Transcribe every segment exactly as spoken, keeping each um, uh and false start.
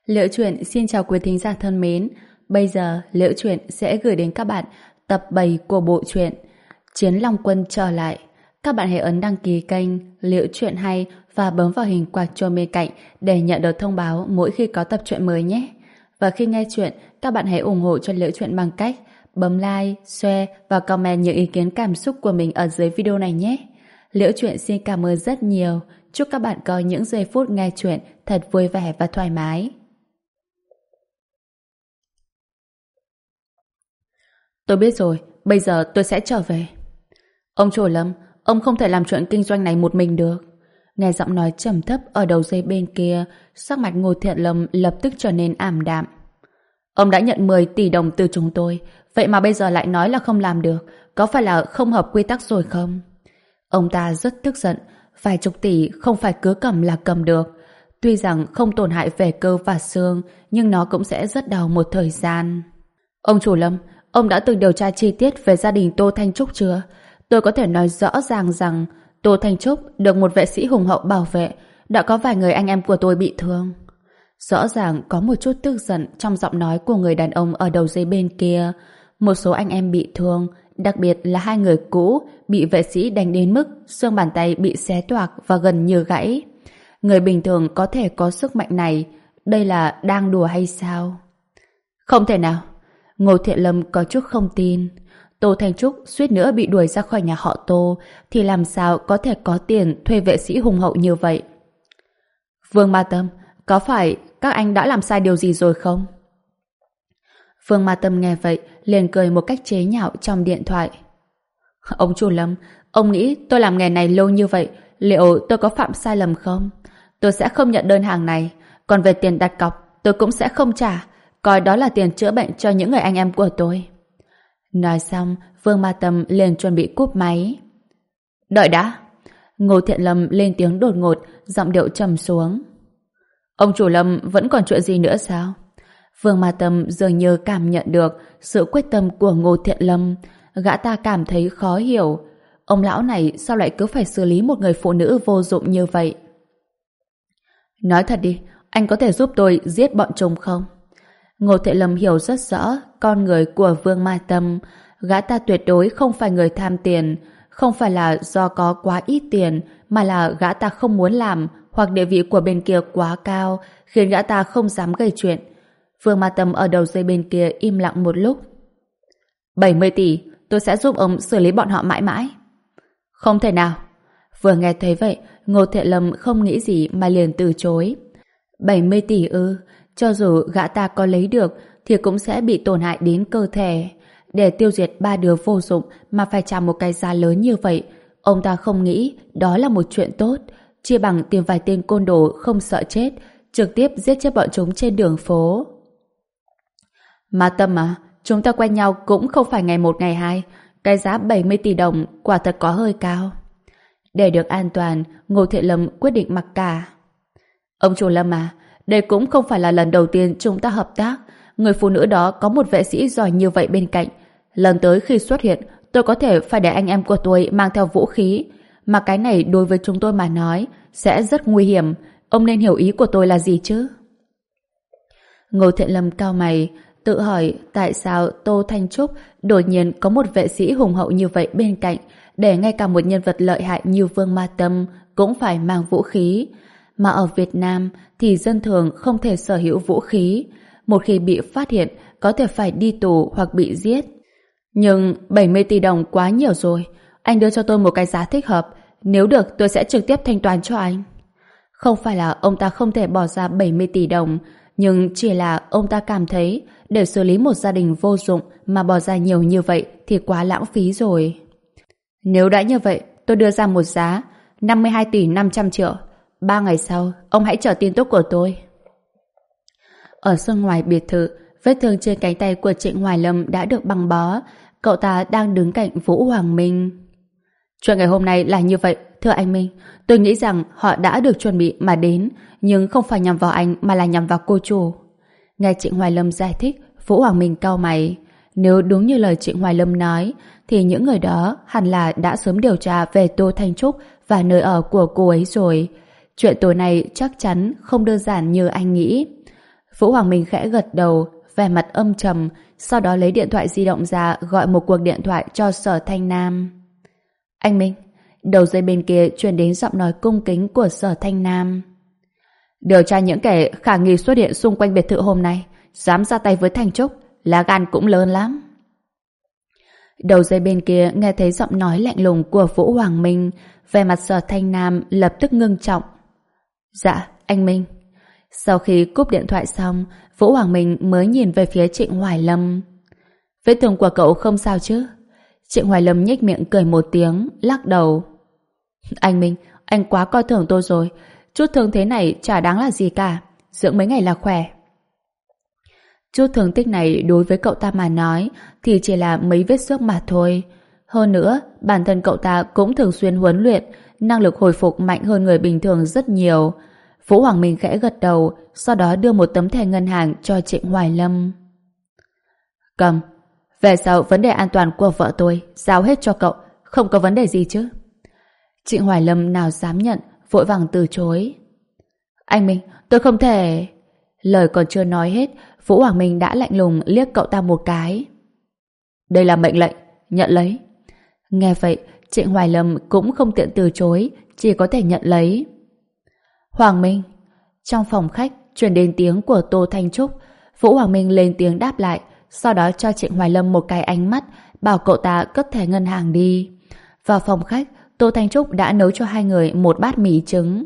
Liễu Chuyện xin chào quý thính giả thân mến. Bây giờ Liễu Chuyện sẽ gửi đến các bạn tập bảy của bộ truyện Chiến Long Quân trở lại. Các bạn hãy ấn đăng ký kênh Liễu Chuyện hay và bấm vào hình quả chuông bên cạnh để nhận được thông báo mỗi khi có tập truyện mới nhé. Và khi nghe chuyện, các bạn hãy ủng hộ cho Liễu Chuyện bằng cách bấm like, share và comment những ý kiến cảm xúc của mình ở dưới video này nhé. Liễu Chuyện xin cảm ơn rất nhiều. Chúc các bạn có những giây phút nghe chuyện thật vui vẻ và thoải mái. Tôi biết rồi, bây giờ tôi sẽ trở về. Ông chủ Lâm, ông không thể làm chuyện kinh doanh này một mình được. Nghe giọng nói trầm thấp ở đầu dây bên kia, sắc mặt Ngô Thiện Lâm lập tức trở nên ảm đạm. Ông đã nhận mười tỷ đồng từ chúng tôi, vậy mà bây giờ lại nói là không làm được, có phải là không hợp quy tắc rồi không? Ông ta rất tức giận, vài chục tỷ không phải cứ cầm là cầm được. Tuy rằng không tổn hại về cơ và xương, nhưng nó cũng sẽ rất đau một thời gian. Ông chủ Lâm, ông đã từng điều tra chi tiết về gia đình Tô Thanh Trúc chưa? Tôi có thể nói rõ ràng rằng Tô Thanh Trúc được một vệ sĩ hùng hậu bảo vệ, đã có vài người anh em của tôi bị thương. Rõ ràng có một chút tức giận trong giọng nói của người đàn ông ở đầu dây bên kia. Một số anh em bị thương, đặc biệt là hai người cũ, bị vệ sĩ đánh đến mức xương bàn tay bị xé toạc và gần như gãy. Người bình thường có thể có sức mạnh này, đây là đang đùa hay sao? Không thể nào. Ngô Thiện Lâm có chút không tin. Tô Thanh Trúc suýt nữa bị đuổi ra khỏi nhà họ Tô, thì làm sao có thể có tiền thuê vệ sĩ hùng hậu như vậy? Vương Ma Tâm, có phải các anh đã làm sai điều gì rồi không? Vương Ma Tâm nghe vậy liền cười một cách chế nhạo trong điện thoại. Ông chủ Lâm, ông nghĩ tôi làm nghề này lâu như vậy, liệu tôi có phạm sai lầm không? Tôi sẽ không nhận đơn hàng này, còn về tiền đặt cọc tôi cũng sẽ không trả, coi đó là tiền chữa bệnh cho những người anh em của tôi. Nói xong, Vương Ma Tâm liền chuẩn bị cúp máy. Đợi đã. Ngô Thiện Lâm lên tiếng đột ngột, giọng điệu trầm xuống. Ông chủ Lâm vẫn còn chuyện gì nữa sao? Vương Ma Tâm dường như cảm nhận được sự quyết tâm của Ngô Thiện Lâm. Gã ta cảm thấy khó hiểu. Ông lão này sao lại cứ phải xử lý một người phụ nữ vô dụng như vậy? Nói thật đi, anh có thể giúp tôi giết bọn chúng không? Ngô Thiện Lâm hiểu rất rõ con người của Vương Ma Tâm. Gã ta tuyệt đối không phải người tham tiền, không phải là do có quá ít tiền, mà là gã ta không muốn làm, hoặc địa vị của bên kia quá cao, khiến gã ta không dám gây chuyện. Vương Ma Tâm ở đầu dây bên kia im lặng một lúc. bảy mươi tỷ, tôi sẽ giúp ông xử lý bọn họ mãi mãi. Không thể nào. Vừa nghe thấy vậy, Ngô Thiện Lâm không nghĩ gì mà liền từ chối. bảy mươi tỷ ư? Cho dù gã ta có lấy được thì cũng sẽ bị tổn hại đến cơ thể. Để tiêu diệt ba đứa vô dụng mà phải trả một cái giá lớn như vậy, ông ta không nghĩ đó là một chuyện tốt. Chia bằng tìm vài tên côn đồ không sợ chết, trực tiếp giết chết bọn chúng trên đường phố. Ma Tâm à, chúng ta quen nhau cũng không phải ngày một ngày hai. Cái giá bảy mươi tỷ đồng quả thật có hơi cao. Để được an toàn, Ngô Thiện Lâm quyết định mặc cả. Ông chủ Lâm à, đây cũng không phải là lần đầu tiên chúng ta hợp tác. Người phụ nữ đó có một vệ sĩ giỏi như vậy bên cạnh. Lần tới khi xuất hiện, tôi có thể phải để anh em của tôi mang theo vũ khí. Mà cái này đối với chúng tôi mà nói sẽ rất nguy hiểm. Ông nên hiểu ý của tôi là gì chứ? Ngô Thiện Lâm cau mày, tự hỏi tại sao Tô Thanh Trúc đột nhiên có một vệ sĩ hùng hậu như vậy bên cạnh, để ngay cả một nhân vật lợi hại như Vương Ma Tâm cũng phải mang vũ khí. Mà ở Việt Nam thì dân thường không thể sở hữu vũ khí. Một khi bị phát hiện có thể phải đi tù hoặc bị giết. Nhưng bảy mươi tỷ đồng quá nhiều rồi. Anh đưa cho tôi một cái giá thích hợp. Nếu được tôi sẽ trực tiếp thanh toán cho anh. Không phải là ông ta không thể bỏ ra bảy mươi tỷ đồng, nhưng chỉ là ông ta cảm thấy để xử lý một gia đình vô dụng mà bỏ ra nhiều như vậy thì quá lãng phí rồi. Nếu đã như vậy, tôi đưa ra một giá năm mươi hai tỷ năm trăm triệu. Ba ngày sau, ông hãy chờ tin tức của tôi. Ở sân ngoài biệt thự, vết thương trên cánh tay của Trịnh Hoài Lâm đã được băng bó. Cậu ta đang đứng cạnh Vũ Hoàng Minh. Chuyện ngày hôm nay là như vậy, thưa anh Minh. Tôi nghĩ rằng họ đã được chuẩn bị mà đến, nhưng không phải nhằm vào anh mà là nhằm vào cô chủ. Nghe Trịnh Hoài Lâm giải thích, Vũ Hoàng Minh cau mày. Nếu đúng như lời Trịnh Hoài Lâm nói, thì những người đó hẳn là đã sớm điều tra về Tô Thanh Trúc và nơi ở của cô ấy rồi. Chuyện tối nay chắc chắn không đơn giản như anh nghĩ. Vũ Hoàng Minh khẽ gật đầu, vẻ mặt âm trầm, sau đó lấy điện thoại di động ra gọi một cuộc điện thoại cho Sở Thanh Nam. Anh Minh, đầu dây bên kia truyền đến giọng nói cung kính của Sở Thanh Nam. Điều tra những kẻ khả nghi xuất hiện xung quanh biệt thự hôm nay, dám ra tay với Thanh Trúc, lá gan cũng lớn lắm. Đầu dây bên kia nghe thấy giọng nói lạnh lùng của Vũ Hoàng Minh, vẻ mặt Sở Thanh Nam lập tức ngưng trọng. Dạ, anh Minh. Sau khi cúp điện thoại xong, Vũ Hoàng Minh mới nhìn về phía Trịnh Hoài Lâm. Vết thương của cậu không sao chứ? Trịnh Hoài Lâm nhếch miệng cười một tiếng, lắc đầu. Anh Minh, anh quá coi thường tôi rồi. Chút thương thế này chả đáng là gì cả. Dưỡng mấy ngày là khỏe. Chút thương tích này đối với cậu ta mà nói thì chỉ là mấy vết xước mà thôi. Hơn nữa, bản thân cậu ta cũng thường xuyên huấn luyện, năng lực hồi phục mạnh hơn người bình thường rất nhiều. Vũ Hoàng Minh khẽ gật đầu, sau đó đưa một tấm thẻ ngân hàng cho Trịnh Hoài Lâm. Cầm, về sau vấn đề an toàn của vợ tôi giao hết cho cậu, không có vấn đề gì chứ? Trịnh Hoài Lâm nào dám nhận, vội vàng từ chối. Anh Minh, tôi không thể... Lời còn chưa nói hết, Vũ Hoàng Minh đã lạnh lùng liếc cậu ta một cái. Đây là mệnh lệnh, nhận lấy. Nghe vậy, Trịnh Hoài Lâm cũng không tiện từ chối, chỉ có thể nhận lấy. Hoàng Minh. Trong phòng khách truyền đến tiếng của Tô Thanh Trúc. Vũ Hoàng Minh lên tiếng đáp lại, sau đó cho Trịnh Hoài Lâm một cái ánh mắt, bảo cậu ta cất thẻ ngân hàng đi. Vào phòng khách, Tô Thanh Trúc đã nấu cho hai người một bát mì trứng.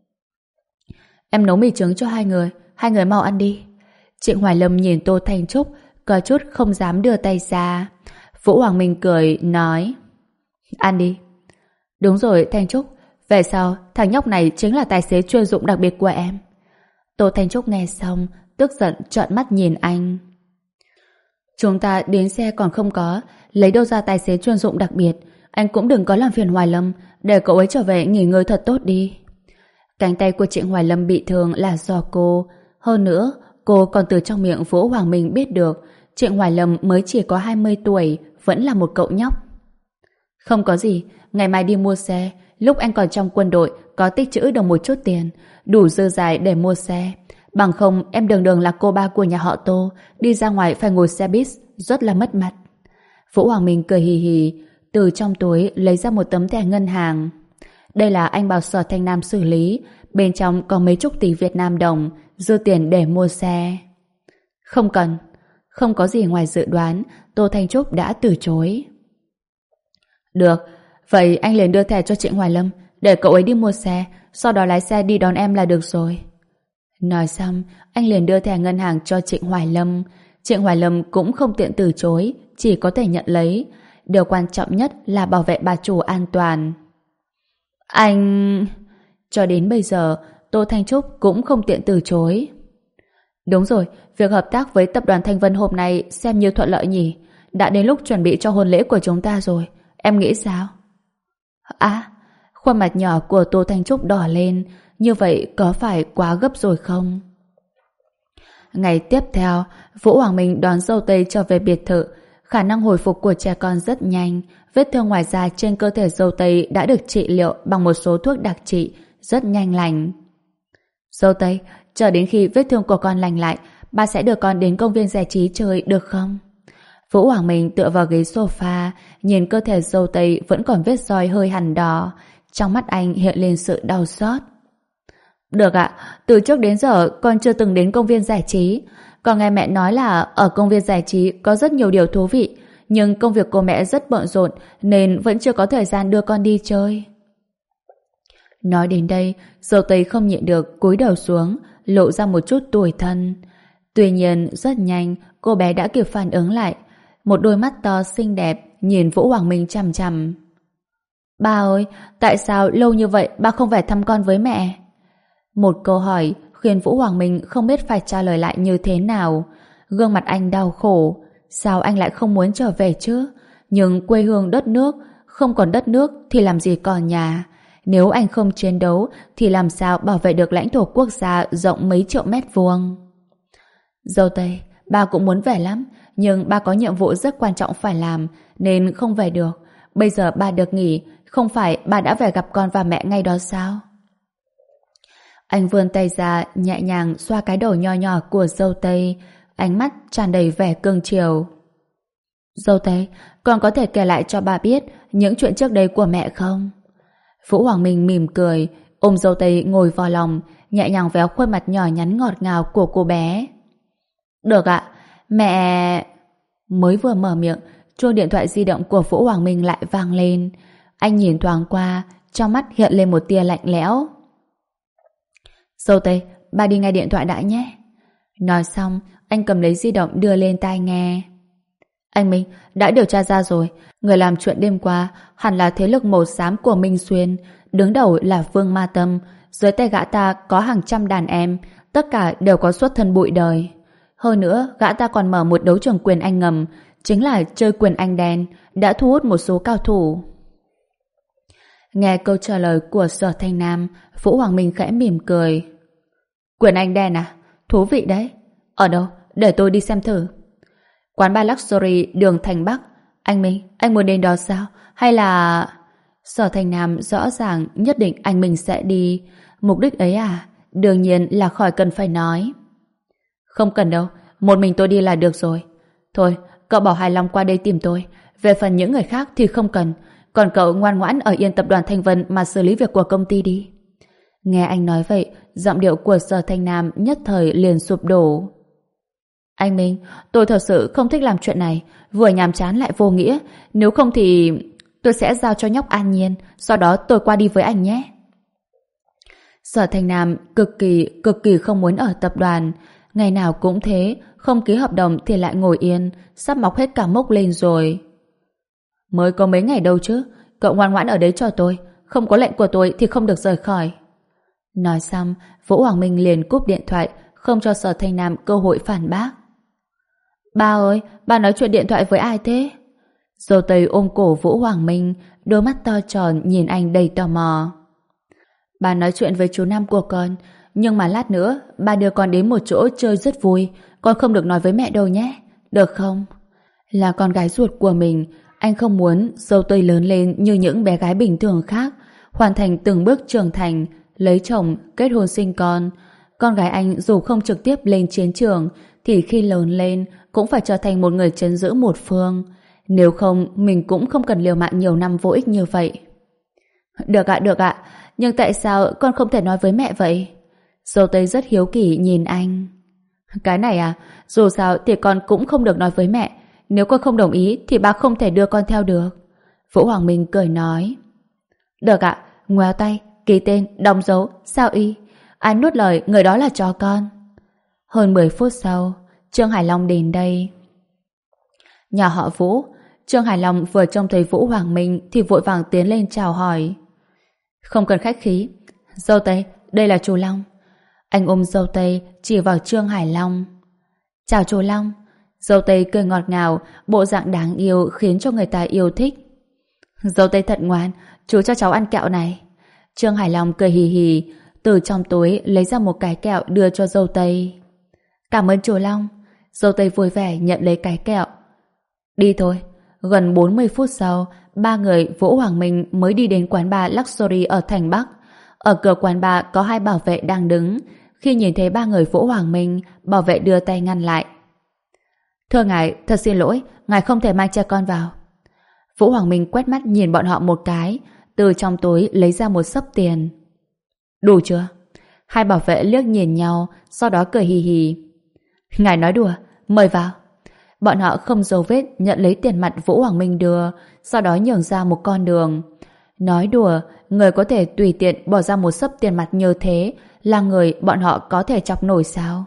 Em nấu mì trứng cho hai người, hai người mau ăn đi. Trịnh Hoài Lâm nhìn Tô Thanh Trúc, có chút không dám đưa tay ra. Vũ Hoàng Minh cười, nói: Ăn đi. Đúng rồi Thanh Trúc, về sau thằng nhóc này chính là tài xế chuyên dụng đặc biệt của em. Tô Thanh Trúc nghe xong, tức giận trợn mắt nhìn anh. Chúng ta đến xe còn không có, lấy đâu ra tài xế chuyên dụng đặc biệt. Anh cũng đừng có làm phiền Hoài Lâm, để cậu ấy trở về nghỉ ngơi thật tốt đi. Cánh tay của Trịnh Hoài Lâm bị thương là do cô. Hơn nữa, cô còn từ trong miệng Vũ Hoàng Minh biết được Trịnh Hoài Lâm mới chỉ có hai mươi tuổi, vẫn là một cậu nhóc. Không có gì, ngày mai đi mua xe. Lúc anh còn trong quân đội, có tích trữ được một chút tiền, đủ dư dài để mua xe. Bằng không, em đường đường là cô ba của nhà họ Tô, đi ra ngoài phải ngồi xe buýt, rất là mất mặt. Vũ Hoàng Minh cười hì hì, từ trong túi lấy ra một tấm thẻ ngân hàng. Đây là anh bảo Sở Thanh Nam xử lý, bên trong có mấy chục tỷ Việt Nam đồng, dư tiền để mua xe. Không cần. Không có gì ngoài dự đoán, Tô Thanh Trúc đã từ chối. Được, vậy anh liền đưa thẻ cho Trịnh Hoài Lâm, để cậu ấy đi mua xe, sau đó lái xe đi đón em là được rồi. Nói xong, anh liền đưa thẻ ngân hàng cho Trịnh Hoài Lâm. Trịnh Hoài Lâm cũng không tiện từ chối, chỉ có thể nhận lấy. Điều quan trọng nhất là bảo vệ bà chủ an toàn. Anh... Cho đến bây giờ, Tô Thanh Trúc cũng không tiện từ chối. Đúng rồi, việc hợp tác với tập đoàn Thanh Vân hôm nay xem như thuận lợi nhỉ. Đã đến lúc chuẩn bị cho hôn lễ của chúng ta rồi. Em nghĩ sao? À, khuôn mặt nhỏ của Tô Thanh Trúc đỏ lên. Như vậy có phải quá gấp rồi không? Ngày tiếp theo, Vũ Hoàng Minh đón dâu tây trở về biệt thự. Khả năng hồi phục của trẻ con rất nhanh. Vết thương ngoài da trên cơ thể dâu tây đã được trị liệu bằng một số thuốc đặc trị, rất nhanh lành. Dâu tây, chờ đến khi vết thương của con lành lại, ba sẽ đưa con đến công viên giải trí chơi được không? Vũ Hoàng Minh tựa vào ghế sofa, nhìn cơ thể dâu tây vẫn còn vết roi hơi hằn đỏ. Trong mắt anh hiện lên sự đau xót. Được ạ, từ trước đến giờ con chưa từng đến công viên giải trí. Còn nghe mẹ nói là ở công viên giải trí có rất nhiều điều thú vị, nhưng công việc của mẹ rất bận rộn nên vẫn chưa có thời gian đưa con đi chơi. Nói đến đây, dâu tây không nhịn được cúi đầu xuống, lộ ra một chút tủi thân. Tuy nhiên, rất nhanh, cô bé đã kịp phản ứng lại. Một đôi mắt to xinh đẹp nhìn Vũ Hoàng Minh chằm chằm. Ba ơi, tại sao lâu như vậy ba không về thăm con với mẹ? Một câu hỏi khiến Vũ Hoàng Minh không biết phải trả lời lại như thế nào. Gương mặt anh đau khổ. Sao anh lại không muốn trở về chứ? Nhưng quê hương đất nước, không còn đất nước thì làm gì còn nhà. Nếu anh không chiến đấu thì làm sao bảo vệ được lãnh thổ quốc gia rộng mấy triệu mét vuông? Dâu tây, ba cũng muốn về lắm, nhưng ba có nhiệm vụ rất quan trọng phải làm nên không về được. Bây giờ ba được nghỉ, không phải ba đã về gặp con và mẹ ngay đó sao? Anh vươn tay ra nhẹ nhàng xoa cái đầu nho nhỏ của dâu tây, ánh mắt tràn đầy vẻ cương chiều. Dâu tây, con có thể kể lại cho bà biết những chuyện trước đây của mẹ không? Vũ Hoàng Minh mỉm cười, ôm dâu tây ngồi vào lòng, nhẹ nhàng véo khuôn mặt nhỏ nhắn ngọt ngào của cô bé. Được ạ, mẹ... Mới vừa mở miệng, chuông điện thoại di động của Vũ Hoàng Minh lại vang lên. Anh nhìn thoáng qua, trong mắt hiện lên một tia lạnh lẽo. Dâu tây, bà đi nghe điện thoại đã nhé. Nói xong, anh cầm lấy di động đưa lên tai nghe. Anh Minh, đã điều tra ra rồi. Người làm chuyện đêm qua hẳn là thế lực màu xám của Minh Xuyên. Đứng đầu là Vương Ma Tâm. Dưới tay gã ta có hàng trăm đàn em. Tất cả đều có xuất thân bụi đời. Hơn nữa, gã ta còn mở một đấu trường quyền anh ngầm. Chính là chơi quyền anh đen. Đã thu hút một số cao thủ. Nghe câu trả lời của Sở Thanh Nam, Vũ Hoàng Minh khẽ mỉm cười. Quyền anh đen à? Thú vị đấy. Ở đâu? Để tôi đi xem thử. Quán bar Luxury đường Thành Bắc. Anh Minh, anh muốn đến đó sao? Hay là... Sở Thanh Nam rõ ràng nhất định anh Minh sẽ đi. Mục đích ấy à? Đương nhiên là khỏi cần phải nói. Không cần đâu, một mình tôi đi là được rồi. Thôi, cậu bảo Hải Long qua đây tìm tôi. Về phần những người khác thì không cần. Còn cậu ngoan ngoãn ở yên tập đoàn Thanh Vân mà xử lý việc của công ty đi. Nghe anh nói vậy, giọng điệu của Sở Thanh Nam nhất thời liền sụp đổ. Anh Minh, tôi thật sự không thích làm chuyện này, vừa nhàm chán lại vô nghĩa. Nếu không thì tôi sẽ giao cho nhóc An Nhiên, sau đó tôi qua đi với anh nhé. Sở Thanh Nam cực kỳ, cực kỳ không muốn ở tập đoàn. Ngày nào cũng thế, không ký hợp đồng thì lại ngồi yên, sắp mọc hết cả mốc lên rồi. Mới có mấy ngày đâu chứ, cậu ngoan ngoãn ở đấy cho tôi, không có lệnh của tôi thì không được rời khỏi. Nói xong, Vũ Hoàng Minh liền cúp điện thoại, không cho Sở Thanh Nam cơ hội phản bác. Ba ơi, ba nói chuyện điện thoại với ai thế? Dâu tây ôm cổ Vũ Hoàng Minh, đôi mắt to tròn nhìn anh đầy tò mò. Ba nói chuyện với chú Nam của con, nhưng mà lát nữa ba đưa con đến một chỗ chơi rất vui, con không được nói với mẹ đâu nhé, được không? Là con gái ruột của mình, anh không muốn dâu tây lớn lên như những bé gái bình thường khác, hoàn thành từng bước trưởng thành, lấy chồng, kết hôn sinh con. Con gái anh dù không trực tiếp lên chiến trường thì khi lớn lên cũng phải trở thành một người trấn giữ một phương. Nếu không, mình cũng không cần liều mạng nhiều năm vô ích như vậy. Được ạ, được ạ. Nhưng tại sao con không thể nói với mẹ vậy? Dâu tây rất hiếu kỳ nhìn anh. Cái này à, dù sao thì con cũng không được nói với mẹ. Nếu con không đồng ý thì ba không thể đưa con theo được. Vũ Hoàng Minh cười nói. Được ạ, ngoéo tay, ký tên, đóng dấu, sao y. Ai nuốt lời người đó là cho con. Hơn mười phút sau, Trương Hải Long đến đây. Nhà họ Vũ. Trương Hải Long vừa trông thấy Vũ Hoàng Minh thì vội vàng tiến lên chào hỏi. Không cần khách khí. Dâu tây, đây là chú Long. Anh ôm dâu tây chỉ vào Trương Hải Long. Chào chú Long. Dâu tây cười ngọt ngào, bộ dạng đáng yêu khiến cho người ta yêu thích. Dâu tây thật ngoan, chú cho cháu ăn kẹo này. Trương Hải Long cười hì hì, từ trong túi lấy ra một cái kẹo đưa cho dâu tây. Cảm ơn chú Long. Dâu tây vui vẻ nhận lấy cái kẹo. Đi thôi. Gần bốn mươi phút sau, ba người Vũ Hoàng Minh mới đi đến quán bar Luxury ở thành Bắc. Ở cửa quán bar có hai bảo vệ đang đứng. Khi nhìn thấy ba người Vũ Hoàng Minh, bảo vệ đưa tay ngăn lại. Thưa ngài, thật xin lỗi, ngài không thể mang cha con vào. Vũ Hoàng Minh quét mắt nhìn bọn họ một cái, từ trong túi lấy ra một xấp tiền. Đủ chưa? Hai bảo vệ liếc nhìn nhau, sau đó cười hì hì. Ngài nói đùa, mời vào. Bọn họ không giấu vết nhận lấy tiền mặt Vũ Hoàng Minh đưa, sau đó nhường ra một con đường. Nói đùa, người có thể tùy tiện bỏ ra một xấp tiền mặt như thế là người bọn họ có thể chọc nổi sao?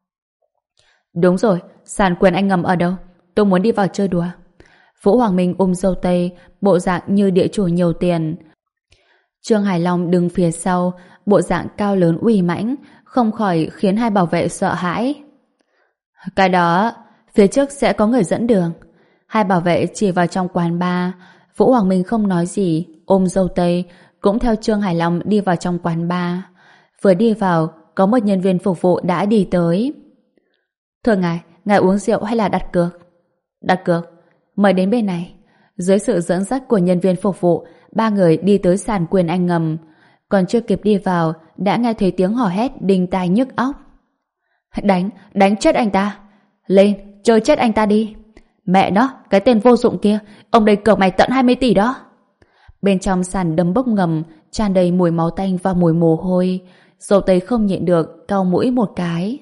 Đúng rồi, sàn quyền anh ngầm ở đâu? Tôi muốn đi vào chơi đùa. Vũ Hoàng Minh ôm dâu tây, bộ dạng như địa chủ nhiều tiền. Trương Hải Long đứng phía sau, bộ dạng cao lớn uy mãnh, không khỏi khiến hai bảo vệ sợ hãi. Cái đó, phía trước sẽ có người dẫn đường. Hai bảo vệ chỉ vào trong quán bar. Vũ Hoàng Minh không nói gì, ôm dâu tây, cũng theo Trương Hải Long đi vào trong quán bar. Vừa đi vào, có một nhân viên phục vụ đã đi tới. Thưa ngài, ngài uống rượu hay là đặt cược? Đặt cược. Mời đến bên này. Dưới sự dẫn dắt của nhân viên phục vụ, ba người đi tới sàn quyền anh ngầm. Còn chưa kịp đi vào, đã nghe thấy tiếng hò hét đinh tai nhức óc. Đánh, đánh chết anh ta. Lên, chơi chết anh ta đi. Mẹ nó, cái tên vô dụng kia, ông đây cược mày tận hai mươi tỷ đó. Bên trong sàn đấm bốc ngầm, tràn đầy mùi máu tanh và mùi mồ hôi. Dầu tây không nhịn được, cau mũi một cái.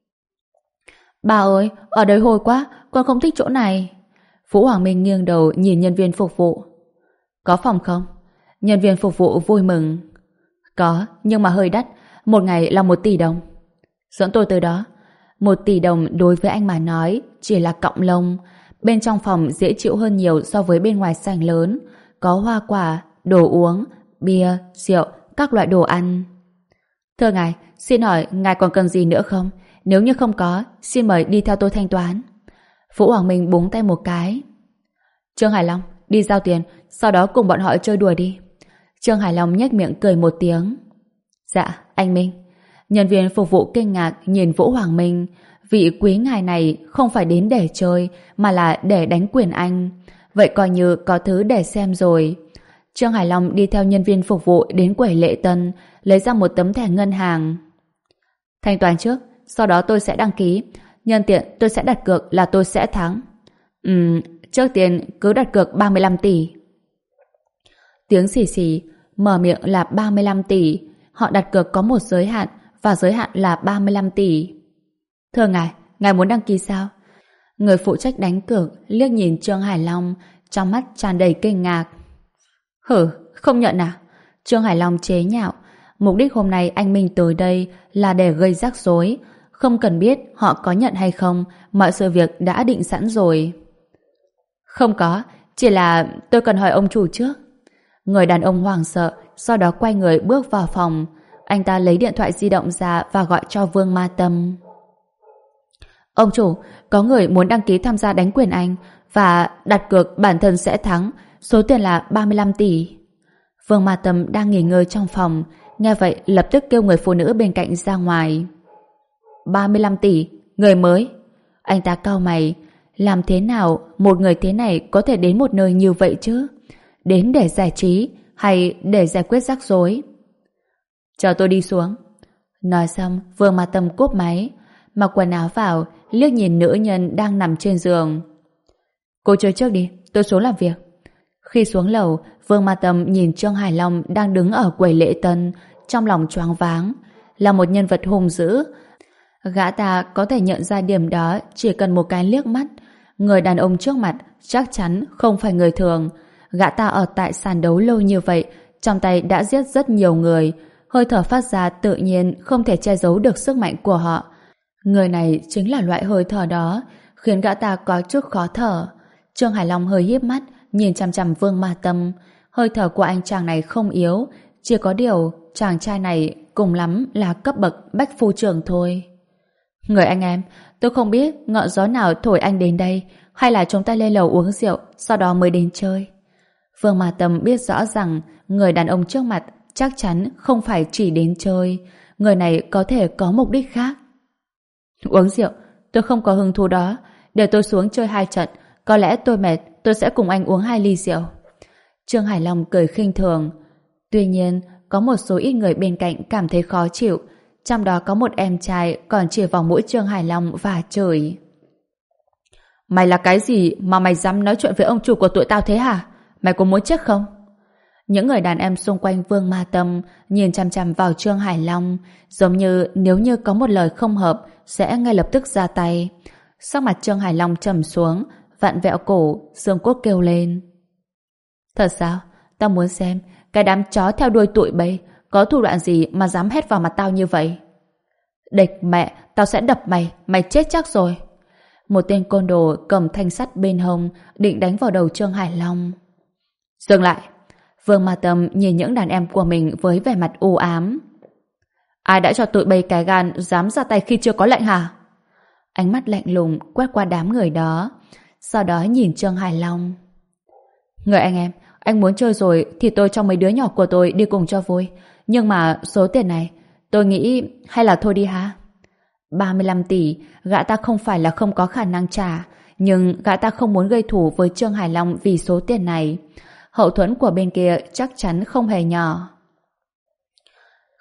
Bà ơi, ở đây hôi quá, con không thích chỗ này. Vũ Hoàng Minh nghiêng đầu nhìn nhân viên phục vụ. Có phòng không? Nhân viên phục vụ vui mừng. Có, nhưng mà hơi đắt, một ngày là một tỷ đồng. Dẫn tôi tới đó. Một tỷ đồng đối với anh mà nói chỉ là cọng lông. Bên trong phòng dễ chịu hơn nhiều so với bên ngoài sảnh lớn. Có hoa quả, đồ uống, bia, rượu, các loại đồ ăn. Thưa ngài, xin hỏi ngài còn cần gì nữa không? Nếu như không có, xin mời đi theo tôi thanh toán. Vũ Hoàng Minh búng tay một cái. Trương Hải Long, đi giao tiền, sau đó cùng bọn họ chơi đùa đi. Trương Hải Long nhếch miệng cười một tiếng. Dạ, anh Minh. Nhân viên phục vụ kinh ngạc nhìn Vũ Hoàng Minh. Vị quý ngài này không phải đến để chơi, mà là để đánh quyền anh. Vậy coi như có thứ để xem rồi. Trương Hải Long đi theo nhân viên phục vụ đến quầy lễ tân, lấy ra một tấm thẻ ngân hàng. Thanh toán trước, sau đó tôi sẽ đăng ký. Nhân tiện tôi sẽ đặt cược là tôi sẽ thắng. Ừm, trước tiên cứ đặt cược ba mươi lăm tỷ. Tiếng xì xì, mở miệng là ba mươi lăm tỷ. Họ đặt cược có một giới hạn, và giới hạn là ba mươi lăm tỷ. Thưa ngài, ngài muốn đăng ký sao? Người phụ trách đánh cược liếc nhìn Trương Hải Long, trong mắt tràn đầy kinh ngạc. Hử, không nhận à? Trương Hải Long chế nhạo. Mục đích hôm nay anh Minh tới đây là để gây rắc rối. Không cần biết họ có nhận hay không, mọi sự việc đã định sẵn rồi. Không có, chỉ là tôi cần hỏi ông chủ trước. Người đàn ông hoảng sợ, sau đó quay người bước vào phòng. Anh ta lấy điện thoại di động ra và gọi cho Vương Ma Tâm. Ông chủ, có người muốn đăng ký tham gia đánh quyền anh và đặt cược bản thân sẽ thắng, số tiền là ba mươi lăm tỷ. Vương Ma Tâm đang nghỉ ngơi trong phòng, nghe vậy lập tức kêu người phụ nữ bên cạnh ra ngoài. ba mươi lăm tỷ, người mới. Anh ta cau mày, làm thế nào một người thế này có thể đến một nơi như vậy chứ? Đến để giải trí hay để giải quyết rắc rối? Chờ tôi đi xuống. Nói xong, Vương Ma Tâm cúp máy, mặc quần áo vào, liếc nhìn nữ nhân đang nằm trên giường. Cô chơi trước đi, tôi xuống làm việc. Khi xuống lầu, Vương Ma Tâm nhìn Trương Hải Long đang đứng ở quầy lễ tân, trong lòng choáng váng. Là một nhân vật hung dữ. Gã ta có thể nhận ra điểm đó chỉ cần một cái liếc mắt. Người đàn ông trước mặt chắc chắn không phải người thường. Gã ta ở tại sàn đấu lâu như vậy, trong tay đã giết rất nhiều người. Hơi thở phát ra tự nhiên không thể che giấu được sức mạnh của họ. Người này chính là loại hơi thở đó, khiến gã ta có chút khó thở. Trương Hải Long hơi híp mắt, nhìn chằm chằm Vương Ma Tâm. Hơi thở của anh chàng này không yếu, chỉ có điều chàng trai này cùng lắm là cấp bậc bách phu trưởng thôi. Người anh em, tôi không biết ngọn gió nào thổi anh đến đây, hay là chúng ta lên lầu uống rượu, sau đó mới đến chơi. Vương Ma Tâm biết rõ rằng người đàn ông trước mặt chắc chắn không phải chỉ đến chơi. Người này có thể có mục đích khác. Uống rượu, tôi không có hứng thú đó. Để tôi xuống chơi hai trận, có lẽ tôi mệt, tôi sẽ cùng anh uống hai ly rượu. Trương Hải Long cười khinh thường. Tuy nhiên, có một số ít người bên cạnh cảm thấy khó chịu. Trong đó có một em trai còn chỉ vào mũi Trương Hải Long và chửi. Mày là cái gì mà mày dám nói chuyện với ông chủ của tụi tao thế hả? Mày có muốn chết không? Những người đàn em xung quanh Vương Ma Tâm nhìn chằm chằm vào Trương Hải Long, giống như nếu như có một lời không hợp sẽ ngay lập tức ra tay. Sắc mặt Trương Hải Long trầm xuống, vặn vẹo cổ, xương cốt kêu lên. Thật sao? Tao muốn xem cái đám chó theo đuôi tụi bay có thủ đoạn gì mà dám hét vào mặt tao như vậy. Địch mẹ, tao sẽ đập mày, mày chết chắc rồi. Một tên côn đồ cầm thanh sắt bên hông định đánh vào đầu Trương Hải Long. Dừng lại. Vương Ma Tâm nhìn những đàn em của mình với vẻ mặt u ám. Ai đã cho tụi bay cái gan dám ra tay khi chưa có lệnh hả? Ánh mắt lạnh lùng quét qua đám người đó, sau đó nhìn Trương Hải Long. Người anh em, anh muốn chơi rồi thì tôi cho mấy đứa nhỏ của tôi đi cùng cho vui. Nhưng mà số tiền này, tôi nghĩ hay là thôi đi ha. ba mươi lăm tỷ, gã ta không phải là không có khả năng trả, nhưng gã ta không muốn gây thù với Trương Hải Long vì số tiền này. Hậu thuẫn của bên kia chắc chắn không hề nhỏ.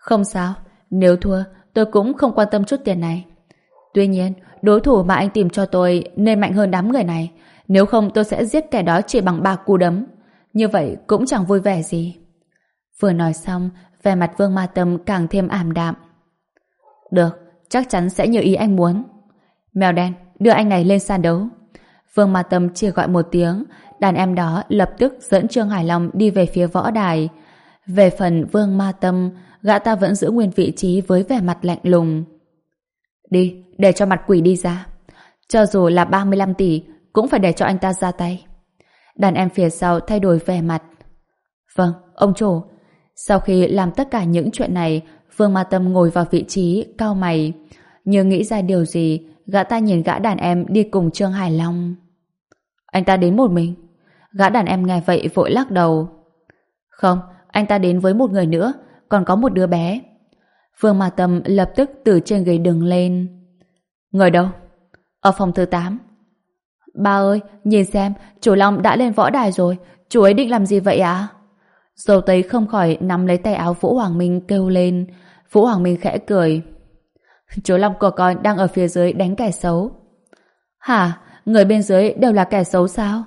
Không sao, nếu thua, tôi cũng không quan tâm chút tiền này. Tuy nhiên, đối thủ mà anh tìm cho tôi nên mạnh hơn đám người này. Nếu không tôi sẽ giết kẻ đó chỉ bằng ba cú đấm. Như vậy cũng chẳng vui vẻ gì. Vừa nói xong, vẻ mặt Vương Ma Tâm càng thêm ảm đạm. Được, chắc chắn sẽ như ý anh muốn. Mèo đen, đưa anh này lên sàn đấu. Vương Ma Tâm chỉ gọi một tiếng, đàn em đó lập tức dẫn Trương Hải Long đi về phía võ đài. Về phần Vương Ma Tâm, gã ta vẫn giữ nguyên vị trí với vẻ mặt lạnh lùng. Đi, để cho mặt quỷ đi ra. Cho dù là ba mươi lăm tỷ, cũng phải để cho anh ta ra tay. Đàn em phía sau thay đổi vẻ mặt. Vâng, ông chủ. Sau khi làm tất cả những chuyện này, Vương Ma Tâm ngồi vào vị trí, cau mày. Như nghĩ ra điều gì, gã ta nhìn gã đàn em đi cùng Trương Hải Long. Anh ta đến một mình. Gã đàn em nghe vậy vội lắc đầu. Không, anh ta đến với một người nữa, còn có một đứa bé. Vương Ma Tâm lập tức từ trên ghế đứng lên. Người đâu? Ở phòng thứ tám. Ba ơi, nhìn xem, chủ Long đã lên võ đài rồi. Chủ ấy định làm gì vậy ạ? À? Dâu Tây không khỏi nắm lấy tay áo Vũ Hoàng Minh kêu lên. Vũ Hoàng Minh khẽ cười. Chú Long của con đang ở phía dưới đánh kẻ xấu. Hả? Người bên dưới đều là kẻ xấu sao?